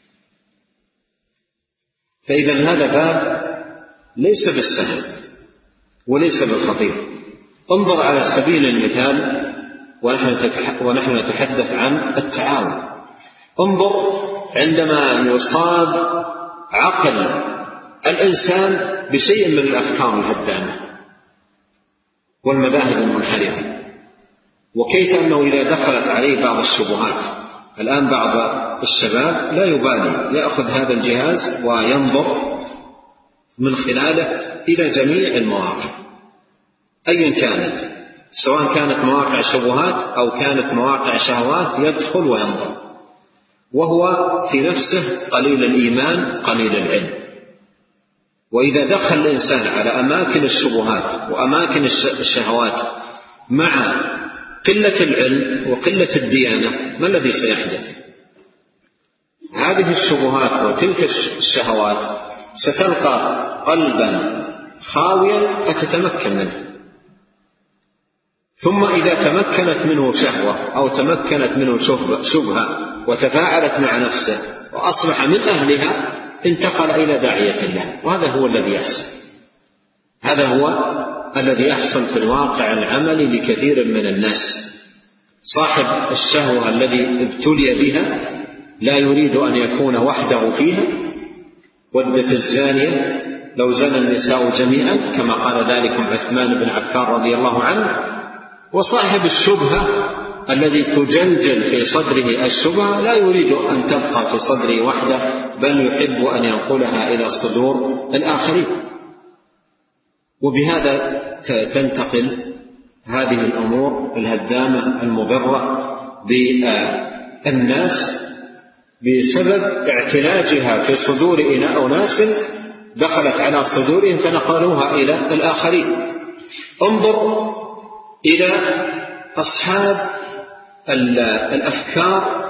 فإذا هذا باب ليس بالسهل وليس بالخطير. انظر على سبيل المثال ونحن نتحدث عن التعاون، انظر عندما يصاب عقل الإنسان بشيء من الأفكار الهدامة والمذاهب المنحرفة، وكيف أنه إذا دخلت عليه بعض الشبهات، الآن بعض الشباب لا يبالي، يأخذ هذا الجهاز وينظر من خلاله إلى جميع المواقع أيا كانت، سواء كانت مواقع شبهات أو كانت مواقع شهوات، يدخل وينظر وهو في نفسه قليل الإيمان قليل العلم. وإذا دخل الإنسان على أماكن الشبهات وأماكن الشهوات مع قلة العلم وقلة الديانة، ما الذي سيحدث؟ هذه الشبهات وتلك الشهوات ستلقى قلبا خاويا فتتمكن منه، ثم إذا تمكنت منه شهوة أو تمكنت منه شبهة وتفاعلت مع نفسه وأصبح من أهلها، انتقل إلى داعية الله. وهذا هو الذي يحصل، هذا هو الذي يحصل في الواقع العملي لكثير من الناس. صاحب الشهوة الذي ابتلي بها لا يريد أن يكون وحده فيها. ودت الزانية لو زنى النساء جميعا، كما قال ذلك عثمان بن عفان رضي الله عنه. وصاحب الشبهة الذي تجلجل في صدره الشبهة لا يريد أن تبقى في صدره وحده، بل يحب أن ينقلها إلى صدور الآخرين. وبهذا تنتقل هذه الأمور الهدامة المضرة بالناس بسبب اعتلاجها في صدور أناس دخلت على صدورهم فنقلوها إلى الآخرين. انظر إلى أصحاب الأفكار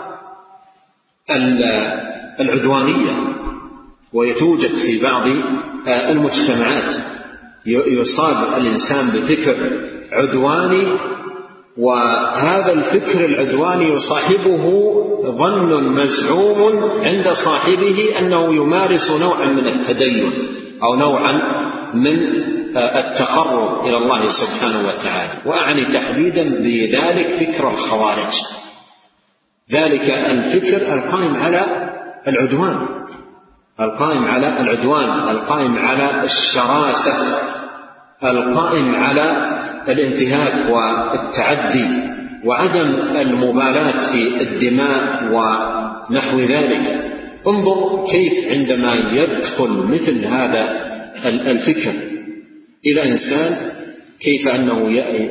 العدوانية، ويتوجد في بعض المجتمعات يصاب الإنسان بفكر عدواني، وهذا الفكر العدواني يصاحبه ظن مزعوم عند صاحبه أنه يمارس نوعا من التدين أو نوعا من التقرب إلى الله سبحانه وتعالى. وأعني تحديدا بذلك فكر الخوارج، ذلك الفكر القائم على العدوان، القائم على العدوان، القائم على الشراسة، القائم على الانتهاك والتعدي وعدم المبالاة في الدماء ونحو ذلك. انظر كيف عندما يدخل مثل هذا الفكر إلى إنسان، كيف أنه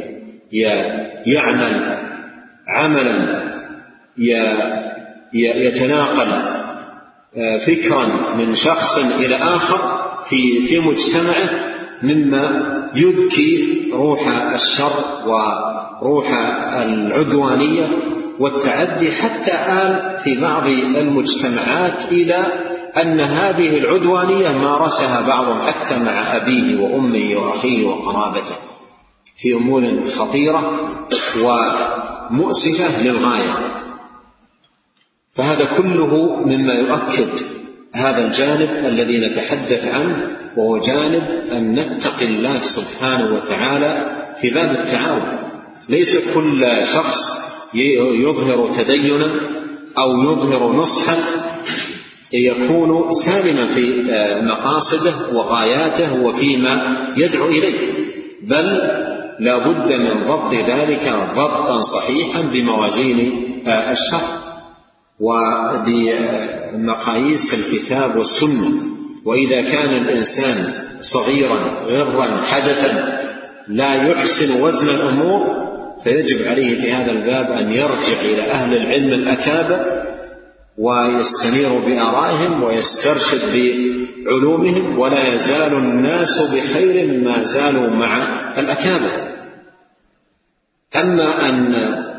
يعمل عملا يتناقل فكرا من شخص إلى آخر في مجتمعه، مما يبكي روح الشر وروح العدوانية والتعدي، حتى آل في بعض المجتمعات إلى أن هذه العدوانية مارسها بعضهم حتى مع أبيه وأمه وأخيه وقرابته في أمور خطيرة ومؤسفة للغاية. فهذا كله مما يؤكد هذا الجانب الذي نتحدث عنه، وهو جانب أن نتقي الله سبحانه وتعالى في باب التعاون. ليس كل شخص يظهر تدينا أو يظهر نصحا يكون سالما في مقاصده وغاياته وفيما يدعو إليه، بل لا بد من ضبط ذلك ضبطا صحيحا بموازين الشرع وبمقاييس الكتاب والسنة. وإذا كان الإنسان صغيرا غرا حدثا لا يحسن وزن الأمور، فيجب عليه في هذا الباب أن يرجع إلى أهل العلم الأكابر ويستنير بآرائهم ويسترشد بعلومهم، ولا يزال الناس بخير ما زالوا مع الأكابر. أما أن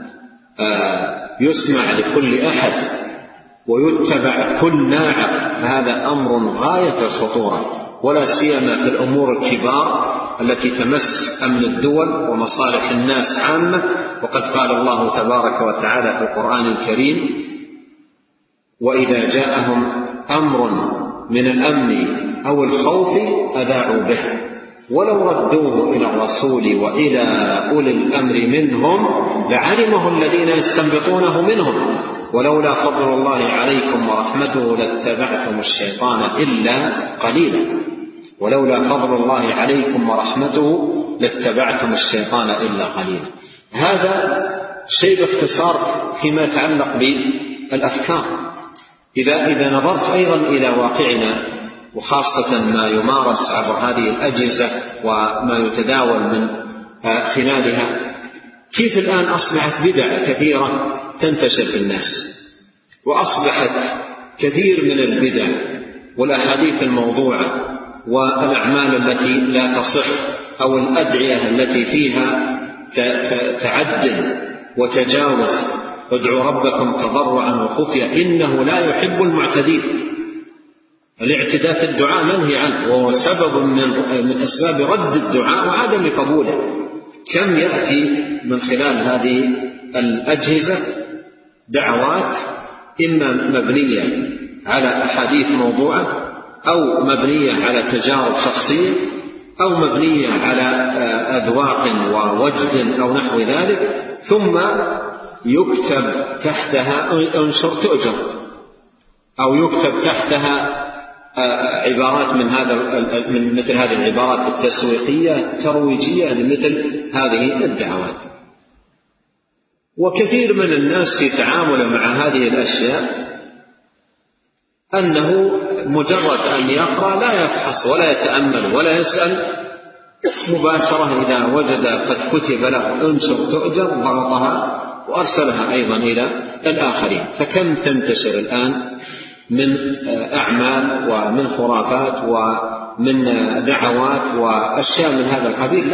يسمع لكل أحد ويتبع كل ناعق فهذا أمر غاية في الخطورة، ولا سيما في الأمور الكبار التي تمس أمن الدول ومصالح الناس عامة. وقد قال الله تبارك وتعالى في القرآن الكريم: وإذا جاءهم أمر من الأمن أو الخوف أذاعوا به ولو ردوه إلى الرسول وإلى أولي الأمر منهم لعلمه الذين يستنبطونه منهم ولولا فضل الله عليكم ورحمته لاتبعتم الشيطان إلا قليلا. ولولا فضل الله عليكم ورحمته لاتبعتم الشيطان إلا قليلا. هذا شيء باختصار فيما يتعلق بالأفكار. إذا نظرت أيضا إلى واقعنا، وخاصة ما يمارس عبر هذه الأجهزة وما يتداول من خلالها، كيف الآن أصبحت بدع كثيرة تنتشر في الناس، وأصبحت كثير من البدع والأحاديث الموضوعة والأعمال التي لا تصح أو الأدعية التي فيها تعدل وتجاوز، ادعوا ربكم تضرعا وخفيا إنه لا يحب المعتدين. الاعتداء في الدعاء منهي عنه، وهو سبب من أسباب رد الدعاء وعدم قبوله. كم يأتي من خلال هذه الأجهزة دعوات إما مبنية على أحاديث موضوعة، أو مبنية على تجارب شخصية، أو مبنية على أذواق ووجد أو نحو ذلك، ثم يكتب تحتها انشر تؤجر، أو يكتب تحتها عبارات من مثل هذه العبارات التسويقية الترويجية لمثل هذه الدعوات. وكثير من الناس في تعامله مع هذه الأشياء أنه مجرد أن يقرأ لا يفحص ولا يتأمل ولا يسأل، مباشرة إذا وجد قد كتب له انشر تؤجر ضغطها وأرسلها أيضا إلى الآخرين. فكم تنتشر الآن من أعمال ومن خرافات ومن دعوات وأشياء من هذا القبيل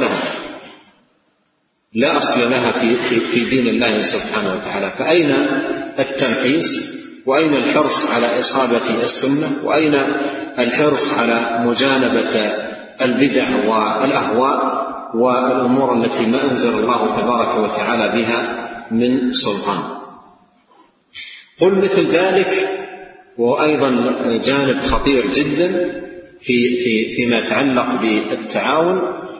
لا أصل لها في دين الله سبحانه وتعالى. فأين التمحيص؟ وأين الحرص على إصابة السنة؟ وأين الحرص على مجانبة البدع والأهواء والأمور التي ما أنزل الله تبارك وتعالى بها من سلطان؟ قل مثل ذلك، وأيضا جانب خطير جدا فيما يتعلق بالتعاون،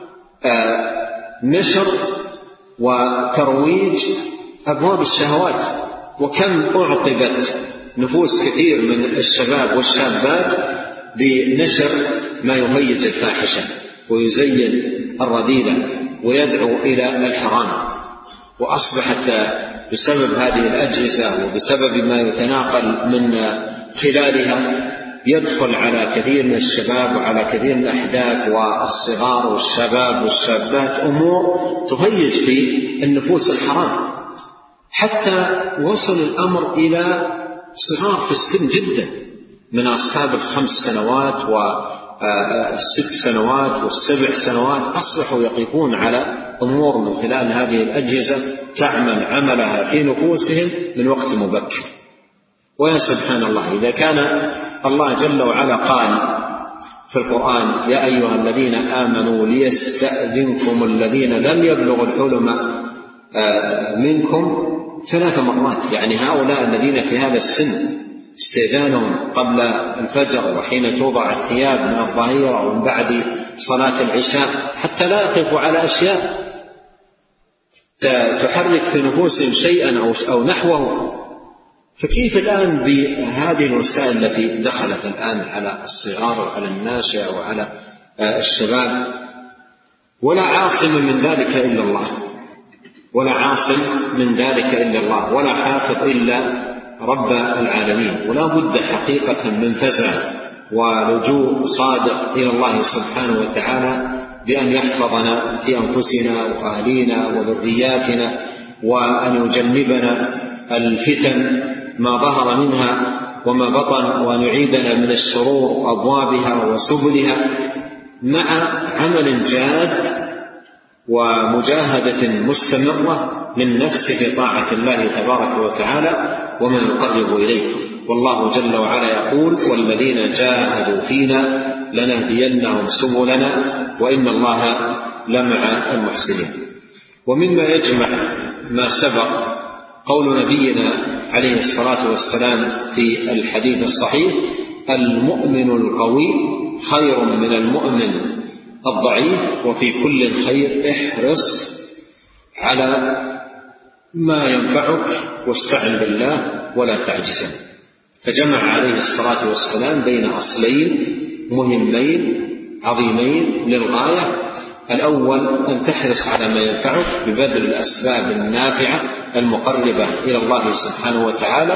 نشر وترويج أبواب الشهوات. وكم أعقبت نفوس كثير من الشباب والشابات بنشر ما يهيج الفاحشة ويزين الرذيلة ويدعو إلى الحرام. وأصبحت بسبب هذه الأجهزة وبسبب ما يتناقل من خلالها يدخل على كثير من الشباب وعلى كثير من الأحداث والصغار والشباب والشابات أمور تهيج في النفوس الحرام، حتى وصل الأمر إلى صغار في السن جدا، من أصحاب 5 سنوات و6 سنوات و7 سنوات أصبحوا يقفون على أمور من خلال هذه الأجهزة تعمل عملها في نفوسهم من وقت مبكر. ويا سبحان الله، إذا كان الله جل وعلا قال في القرآن يا أيها الذين آمنوا ليستأذنكم الذين لم يبلغوا الحلم منكم 3 مرات، يعني هؤلاء الذين في هذا السن استئذانهم قبل الفجر وحين توضع الثياب من الظهيرة ومن بعد صلاة العشاء، حتى لا يقفوا على أشياء تحرك في نفوسهم شيئا أو نحوه. فكيف الآن بهذه الوسائل التي دخلت الآن على الصغار وعلى الناشئة وعلى الشباب؟ ولا عاصم من ذلك إلا الله، ولا عاصم من ذلك إلا الله، ولا حافظ إلا رب العالمين. ولا بد حقيقة من فزع ولجوء صادق إلى الله سبحانه وتعالى بأن يحفظنا في أنفسنا وأهلينا وذرياتنا، وأن يجنبنا الفتن ما ظهر منها وما بطن، وأن يعيدنا من الشرور أبوابها وسبلها، مع عمل جاد ومجاهدة مستمرة للنفس في طاعة الله تبارك وتعالى وما يقرب إليه. والله جل وعلا يقول والذين جاهدوا فينا لنهدينهم سبلنا وإن الله لمع المحسنين. ومما يجمع ما سبق قول نبينا عليه الصلاة والسلام في الحديث الصحيح المؤمن القوي خير من المؤمن الضعيف، وفي كل خير احرص على ما ينفعك واستعن بالله ولا تعجزن. فجمع عليه الصلاة والسلام بين أصلين مهمين عظيمين للغاية. الأول أن تحرص على ما ينفعك ببذل الأسباب النافعة المقربة إلى الله سبحانه وتعالى،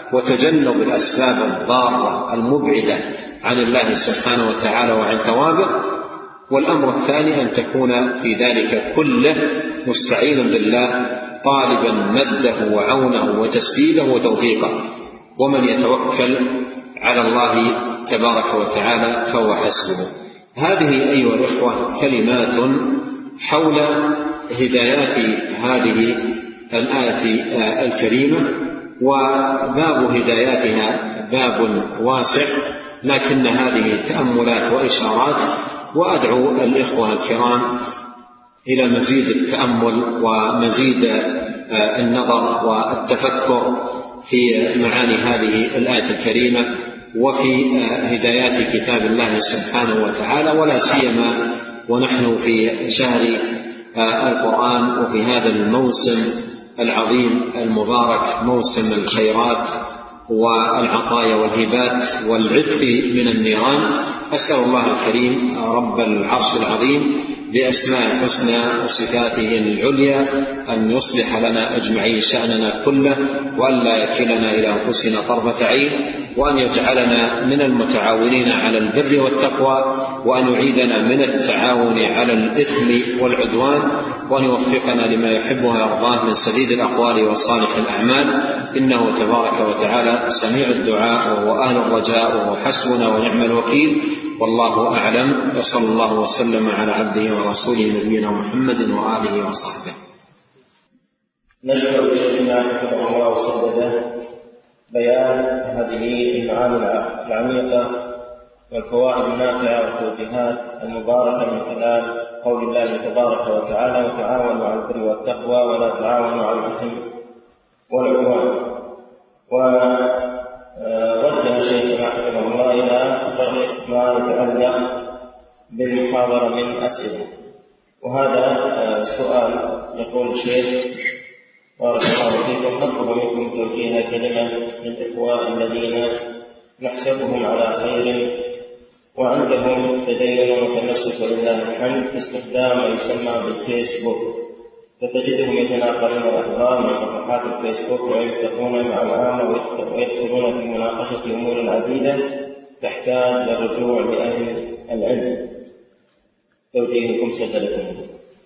وتجنب الأسباب الضارة المبعدة عن الله سبحانه وتعالى وعن ثوابه. والأمر الثاني أن تكون في ذلك كله مستعينا بالله طالبا مده وعونه وتسديده وتوفيقه، ومن يتوكل على الله تبارك وتعالى فهو حسبه. هذه أيها الإخوة كلمات حول هدايات هذه الآية الكريمة، وباب هداياتها باب واسع، لكن هذه تأملات وإشارات، وأدعو الإخوة الكرام إلى مزيد التأمل ومزيد النظر والتفكر في معاني هذه الآية الكريمة وفي هدايات كتاب الله سبحانه وتعالى، ولا سيما ونحن في شهر القرآن وفي هذا الموسم العظيم المبارك، موسم الخيرات والعطايا والهبات والعتق من النيران. أسأل الله الكريم رب العرش العظيم بأسماء الحسنى وصفاته العليا أن يصلح لنا أجمعين شأننا كله، وأن لا يكلنا إلى أنفسنا طرفة عين، وأن يجعلنا من المتعاونين على البر والتقوى، وأن يعيدنا من التعاون على الإثم والعدوان، وأن يوفقنا لما يحبه ويرضاه من سديد الأقوال وصالح الأعمال، إنه تبارك وتعالى سميع الدعاء وهو أهل الرجاء وهو حسبنا ونعم الوكيل. والله أعلم، وصلى الله وسلم على عبده ورسوله نبينا محمد وآله وصحبه. نشكر شيخنا حفظه الله وسدده بيان هذه المعاني العميقة والفوائد النافعة والتوجيهات المباركة من خلال قول الله تبارك وتعالى: وتعاونوا على البر والتقوى ولا تعاونوا على الإثم والعدوان. ووجه شيخنا حفظه الله إلى ما يتعلق بالمحاضرة من أسئلة، وهذا سؤال يقول الشيخ: بارك الله فيكم، نطلب منكم توجيه كلمة للإخوة الذين نحسبهم على خير وعندهم تدين وتمسك ولله الحمد في استخدام ما يسمى بالفيسبوك، فتجدهم يتناقلون الأخبار من صفحات الفيسبوك ويلتقون مع العامة ويدخلون في مناقشة أمور عديدة تحتاج للرجوع لأهل العلم. توجيهكم سددكم.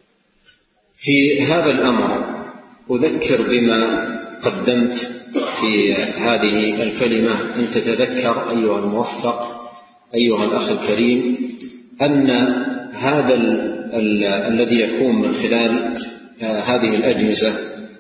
في هذا الأمر أذكر بما قدمت في هذه الكلمة. أن تتذكر أيها الموفق أيها الأخ الكريم أن هذا الذي يكون من خلال هذه الأجهزة،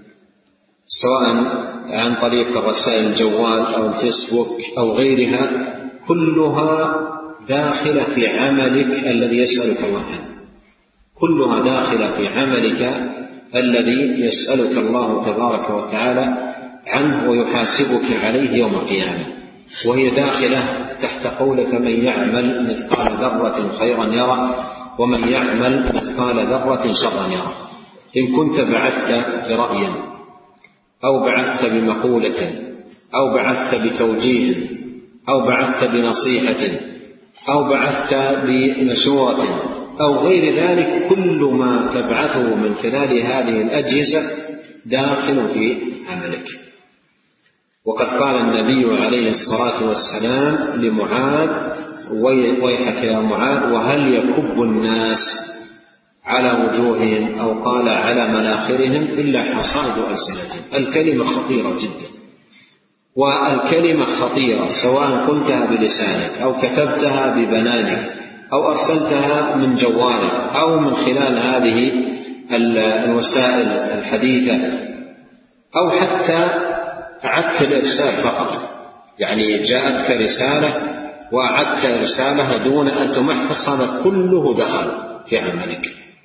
سواء عن طريق الرسائل الجوال أو الفيسبوك أو غيرها، كلها داخلة في عملك الذي يسألك الله عنه، كلها داخلة في عملك الذي يسألك الله تبارك وتعالى عنه ويحاسبك عليه يوم القيامة، وهي داخلة تحت قول: فمن يعمل مثقال ذرة خيرا يره ومن يعمل مثقال ذرة شرا يره. إن كنت بعثت برأي أو بعثت بمقولة أو بعثت بتوجيه أو بعثت بنصيحة أو بعثت بمشورة أو غير ذلك، كل ما تبعثه من خلال هذه الأجهزة داخل في عملك. وقد قال النبي عليه الصلاة والسلام لمعاذ: ويحك يا معاذ، وهل يكب الناس على وجوههم أو قال على مناخرهم إلا حصائد ألسنتهم. الكلمة خطيرة جدا، والكلمة خطيرة سواء قلتها بلسانك أو كتبتها ببنانك أو أرسلتها من جوالك أو من خلال هذه الوسائل الحديثة، أو حتى أعدت الإرسال فقط، يعني جاءتك رسالة وأعدت إرسالها دون أن تمحص، هذا كله دخل في عملك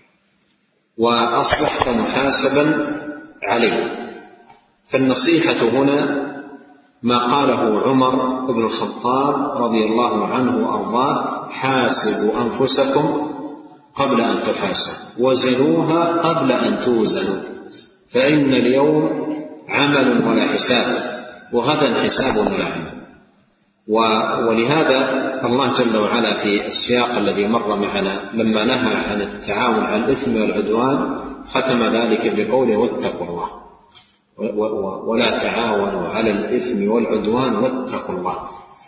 وأصبحت محاسبا عليه. فالنصيحة هنا ما قاله عمر بن الخطاب رضي الله عنه وأرضاه: حاسبوا أنفسكم قبل أن تحاسبوا، وزنوها قبل أن توزنوا، فإن اليوم عمل ولا حساب، وغدا حساب ولا عمل. ولهذا الله جل وعلا في السياق الذي مر معنا لما نهى عن التعاون على الإثم والعدوان ختم ذلك بقوله: واتقوا الله. ولا تعاونوا على الإثم والعدوان واتقوا الله.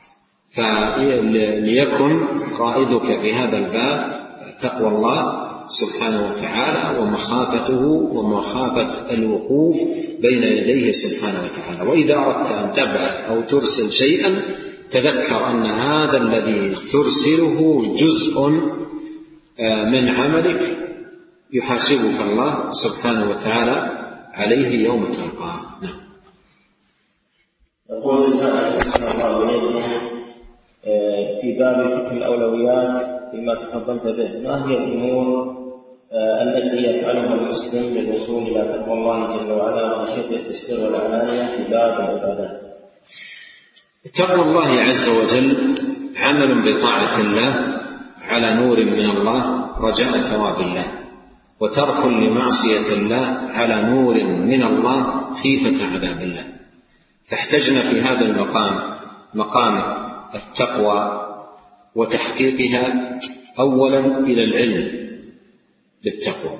فليكن رائدك في هذا الباب تقوى الله سبحانه وتعالى ومخافته ومخافة الوقوف بين يديه سبحانه وتعالى. وإذا أردت أن تبعث أو ترسل شيئا تذكر أن هذا الذي ترسله جزء من عملك يحاسبك الله سبحانه وتعالى عليه يوم تلقاه. نعم. يقول سبحانه الله في باب فقه الأولويات فيما تفضلت به، ما هي الأمور التي يفعلها المسلم للوصول إلى تقوى الله جل وعلا وخشيته في السر والعلانية في باب العبادات؟ تقوى الله عز وجل عمل بطاعة الله على نور من الله رجاء ثواب الله، وترك لمعصية الله على نور من الله خيفة عذاب الله. فاحتجنا في هذا المقام مقام التقوى وتحقيقها أولا إلى العلم بالتقوى،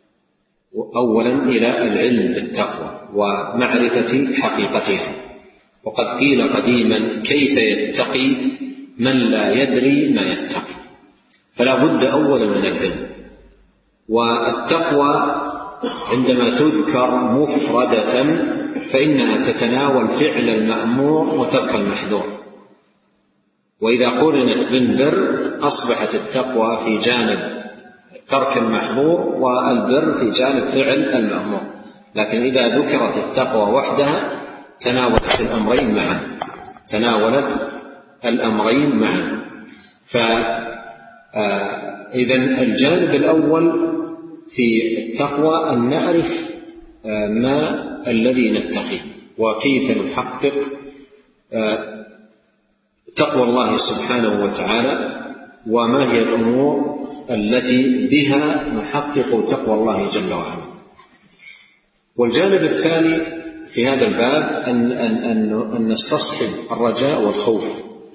ومعرفة حقيقتها. وقد قيل قديما كيف يتقي من لا يدري ما يتقي، فلا بد أولا من العلم. والتقوى عندما تذكر مفردة فإنها تتناول فعل المأمور وترك المحظور، وإذا قرنت بالبر أصبحت التقوى في جانب ترك المحظور والبر في جانب فعل المأمور. لكن إذا ذكرت التقوى وحدها تناولت الأمرين معا. فإذن الجانب الأول في التقوى أن نعرف ما الذي نتقي وكيف نحقق تقوى الله سبحانه وتعالى، وما هي الأمور التي بها نحقق تقوى الله جل وعلا. والجانب الثاني في هذا الباب أن نستصحب الرجاء والخوف،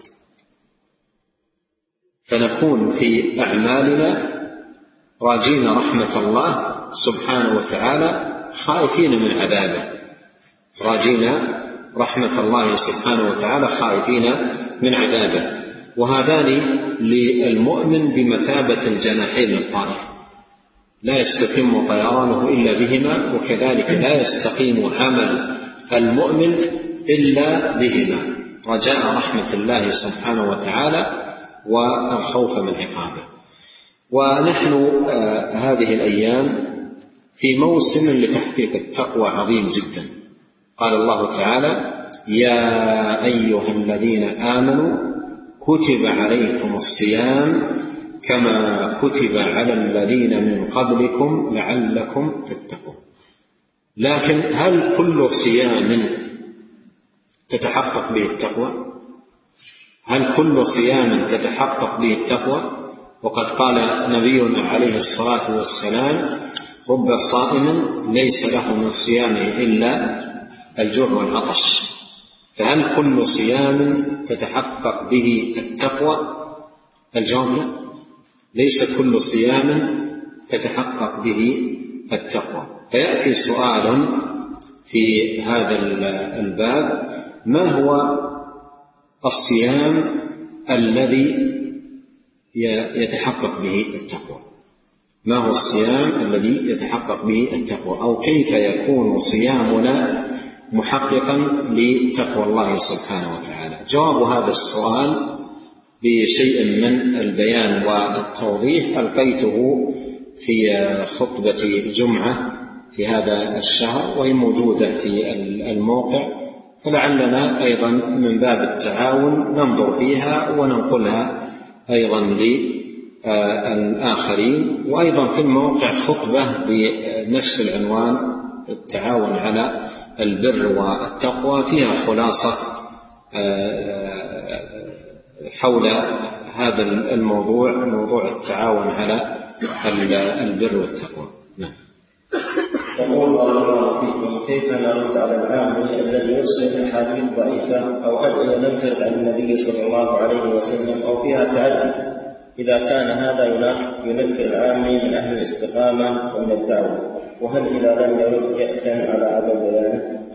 فنكون في أعمالنا راجين رحمة الله سبحانه وتعالى خائفين من عذابه، راجين رحمة الله سبحانه وتعالى خائفين من عذابه. وهذان للمؤمن بمثابة الجناحين الطائر، لا يستتم طيرانه إلا بهما، وكذلك لا يستقيم عمل المؤمن إلا بهما، رجاء رحمة الله سبحانه وتعالى والخوف من عقابه. ونحن هذه الأيام في موسم لتحقيق التقوى عظيم جدا. قال الله تعالى: يا أيها الذين آمنوا كتب عليكم الصيام كما كتب على الذين من قبلكم لعلكم تتقون. لكن هل كل صيام تتحقق به التقوى؟ هل كل صيام تتحقق به التقوى؟ وقد قال نبينا عليه الصلاة والسلام: رب صائم ليس له من صيامه إلا الجوع والعطش. فهل كل صيام تتحقق به التقوى؟ الجواب لا، ليس كل صيام تتحقق به التقوى. فيأتي سؤال في هذا الباب: ما هو الصيام الذي يتحقق به التقوى؟ ما هو الصيام الذي يتحقق به التقوى؟ أو كيف يكون صيامنا محققا لتقوى الله سبحانه وتعالى؟ جواب هذا السؤال بشيء من البيان والتوضيح ألقيته في خطبة جمعة في هذا الشهر، وهي موجودة في الموقع، فلعلنا أيضا من باب التعاون ننظر فيها وننقلها أيضا للآخرين. وأيضا في الموقع خطبة بنفس العنوان: التعاون على البر والتقوى، فيها خلاصة حول هذا الموضوع، موضوع التعاون على البر والتقوى. نعم. يقول بارك الله فيكم: كيف نرد على العامي الذي يرسل احاديث ضعيفه او ادعيه لم ترد عن النبي صلى الله عليه وسلم او فيها تعدي، اذا كان هذا ينفي العامي من اهل الاستقامه ومن الدعوه، وهل اذا لم يرد يأثم على عدم بيانه؟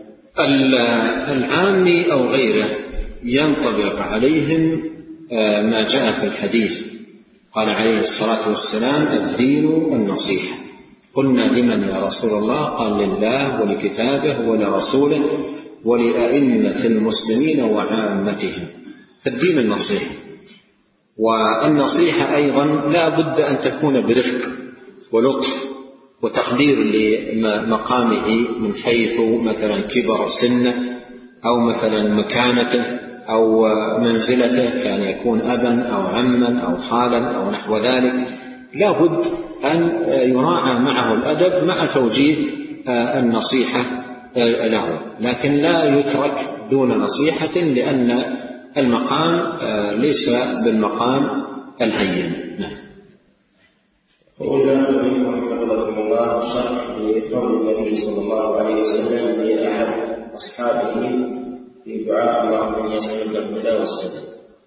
العامي أو غيره ينطبق عليهم ما جاء في الحديث. قال عليه الصلاة والسلام: الدين النصيحة. قلنا: لمن يا رسول الله؟ قال: لله ولكتابه ولرسوله ولأئمة المسلمين وعامتهم. فالدين النصيحة. والنصيحة أيضا لا بد أن تكون برفق ولطف وتقدير لمقامه من حيث مثلا كبر سنه أو مثلا مكانته أو منزلته، كان يكون أبا أو عما أو خالا أو نحو ذلك. لا بد أن يراعى معه الأدب مع توجيه النصيحة له، لكن لا يترك دون نصيحة، لأن المقام ليس بالمقام الهين. قلنا حفظكم الله شرح لقول النبي صلى الله عليه وسلم لأحد أصحابه في دعاء: اللهم إني أسألك الهدى والسداد.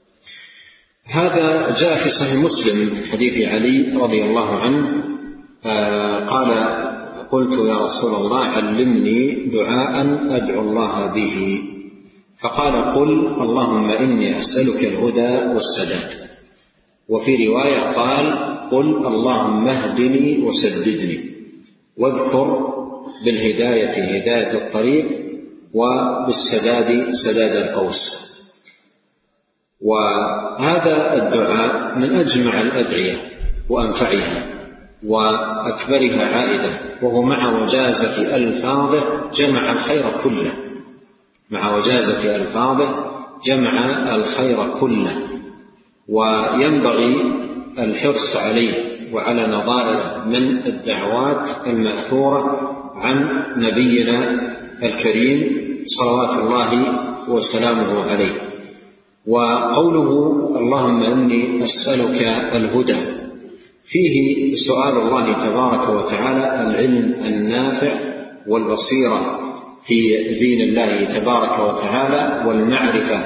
هذا جاء في صحيح مسلم حديث علي رضي الله عنه قال: قلت يا رسول الله علمني دعاء أدعو الله به، فقال: قل اللهم إني أسألك الهدى والسداد. وفي رواية قال: قل اللهم اهدني وسددني، واذكر بالهداية هداية الطريق وبالسداد سداد القوس. وهذا الدعاء من أجمع الأدعية وأنفعها وأكبرها عائدة، وهو مع وجازة ألفاظه جمع الخير كله، مع وجازة ألفاظه جمع الخير كله. وينبغي الحرص عليه وعلى نظائره من الدعوات المأثورة عن نبينا الكريم صلوات الله وسلامه عليه. وقوله اللهم إني أسألك الهدى فيه سؤال الله تبارك وتعالى العلم النافع والبصيرة في دين الله تبارك وتعالى والمعرفة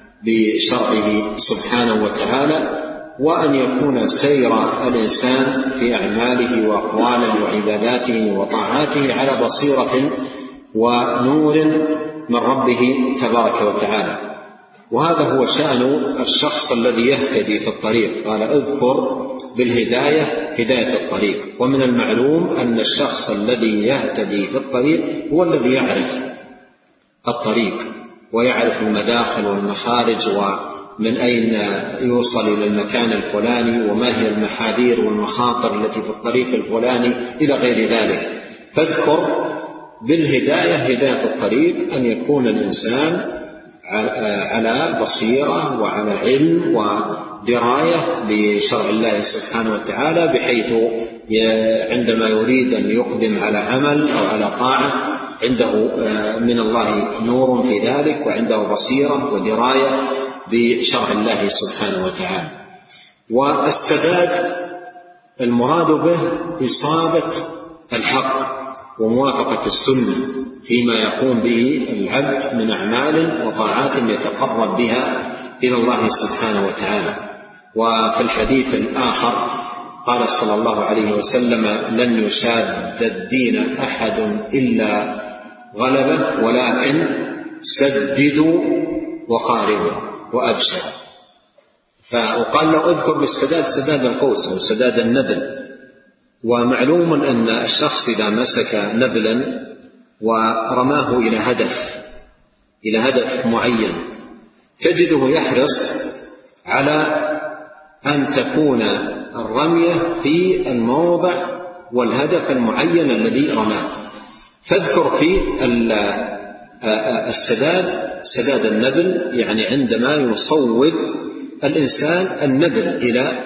بشرعه سبحانه وتعالى، وأن يكون سير الإنسان في أعماله وأقواله وعباداته وطاعاته على بصيرة ونور من ربه تبارك وتعالى. وهذا هو شأن الشخص الذي يهتدي في الطريق. قال: اذكر بالهداية هداية الطريق. ومن المعلوم أن الشخص الذي يهتدي في الطريق هو الذي يعرف الطريق ويعرف المداخل والمخارج ومن أين يوصل إلى المكان الفلاني وما هي المحاذير والمخاطر التي في الطريق الفلاني إلى غير ذلك. فاذكر بالهداية هداية الطريق، أن يكون الإنسان على بصيرة وعلى علم ودراية بشرع الله سبحانه وتعالى، بحيث عندما يريد أن يقدم على عمل أو على طاعة عنده من الله نور في ذلك، وعنده بصيرة ودراية بشرع الله سبحانه وتعالى. والسداد المراد به إصابة الحق وموافقة السنة فيما يقوم به العبد من أعمال وطاعات يتقرب بها إلى الله سبحانه وتعالى. وفي الحديث الآخر قال صلى الله عليه وسلم: لن يشاد الدين أحد إلا غلبه، ولكن سددوا وقاربوا وأبشروا. وقال له: اذكر بالسداد سداد القوس أو سداد النبل. ومعلوم أن الشخص إذا مسك نبلا ورماه إلى هدف معين تجده يحرص على أن تكون الرمية في الموضع والهدف المعين الذي رماه. فاذكر في السداد سداد النبل، يعني عندما يصوب الإنسان النبل إلى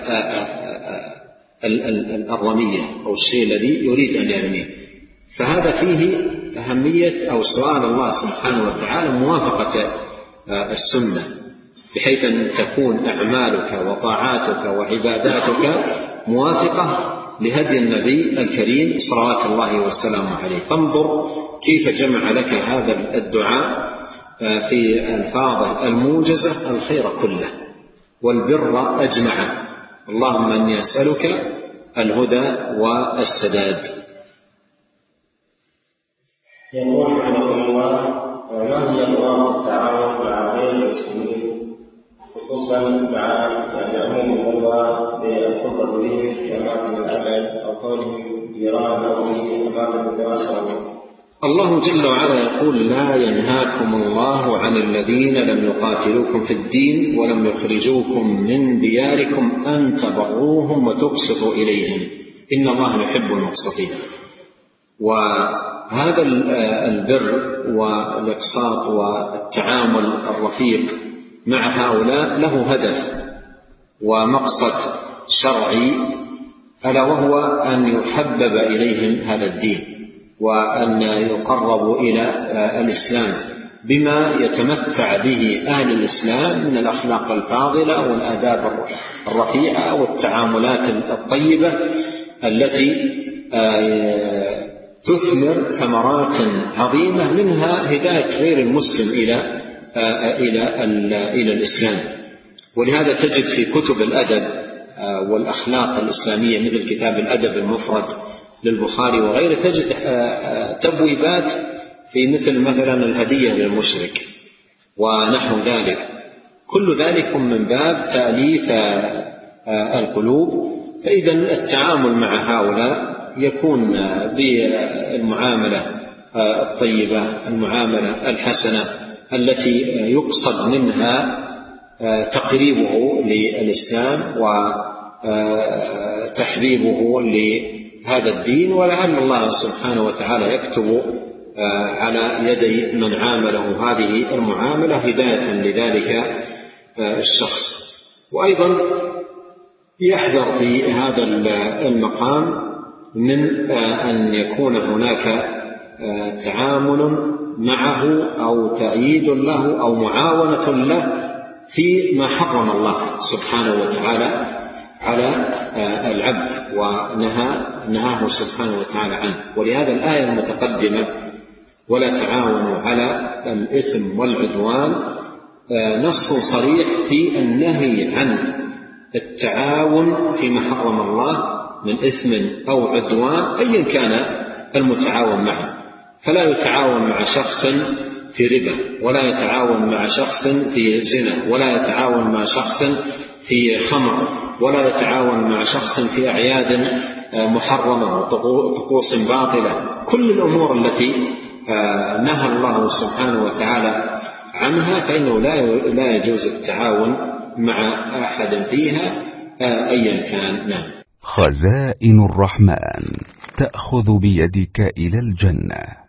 الرمية أو الشيء الذي يريد أن يرميه. فهذا فيه أهمية أو سؤال الله سبحانه وتعالى موافقة السنة، بحيث أن تكون أعمالك وطاعاتك وعباداتك موافقة لهدي النبي الكريم صلوات الله وسلامه عليه. فانظر كيف جمع لك هذا الدعاء في ألفاظه الموجزة الخير كله والبر أجمعه: اللهم إني أسألك الهدى والسداد. يقول رحمه الله: وما هي أنواع التعاون مع غير المسلمين خصوصا مع عموم البلوى بالخطة بهم في أماكن العمل أو كونهم جيران أو في أماكن الدراسة؟ الله جل وعلا يقول: لا ينهاكم الله عن الذين لم يقاتلوكم في الدين ولم يخرجوكم من دياركم أن تبروهم وتقسطوا إليهم إن الله يحب المقسطين. وهذا البر والإقساط والتعامل الرفيق مع هؤلاء له هدف ومقصد شرعي، ألا وهو أن يحبب إليهم هذا الدين وأن يقربوا إلى الإسلام بما يتمتع به أهل الإسلام من الأخلاق الفاضلة والآداب الرفيعة والتعاملات الطيبة التي تثمر ثمرات عظيمة، منها هداية غير المسلم إلى الإسلام. ولهذا تجد في كتب الأدب والأخلاق الإسلامية مثل كتاب الأدب المفرد للبخاري وغيره تجد تبويبات في مثلا الهدية للمشرك ونحو ذلك. كل ذلك من باب تأليف القلوب. فإذا التعامل مع هؤلاء يكون بالمعاملة الطيبة، المعاملة الحسنة التي يقصد منها تقريبه للإسلام وتحبيبه لهذا الدين، ولعل الله سبحانه وتعالى يكتب على يدي من عامله هذه المعاملة هداية لذلك الشخص. وأيضا يحذر في هذا المقام من أن يكون هناك تعامل معه أو تأييد له أو معاونة له فيما حرم الله سبحانه وتعالى على العبد ونهاه سبحانه وتعالى عنه. ولهذا الآية المتقدمة: ولا تعاونوا على الإثم والعدوان، نص صريح في النهي عن التعاون فيما حرم الله من إثم أو عدوان أيا كان المتعاون معه. فلا يتعاون مع شخص في ربا، ولا يتعاون مع شخص في زنا، ولا يتعاون مع شخص في خمر، ولا يتعاون مع شخص في أعياد محرمة وطقوس باطلة. كل الأمور التي نهى الله سبحانه وتعالى عنها فإنه لا يجوز التعاون مع أحد فيها أيا كان. نعم. خزائن الرحمن تأخذ بيدك إلى الجنة.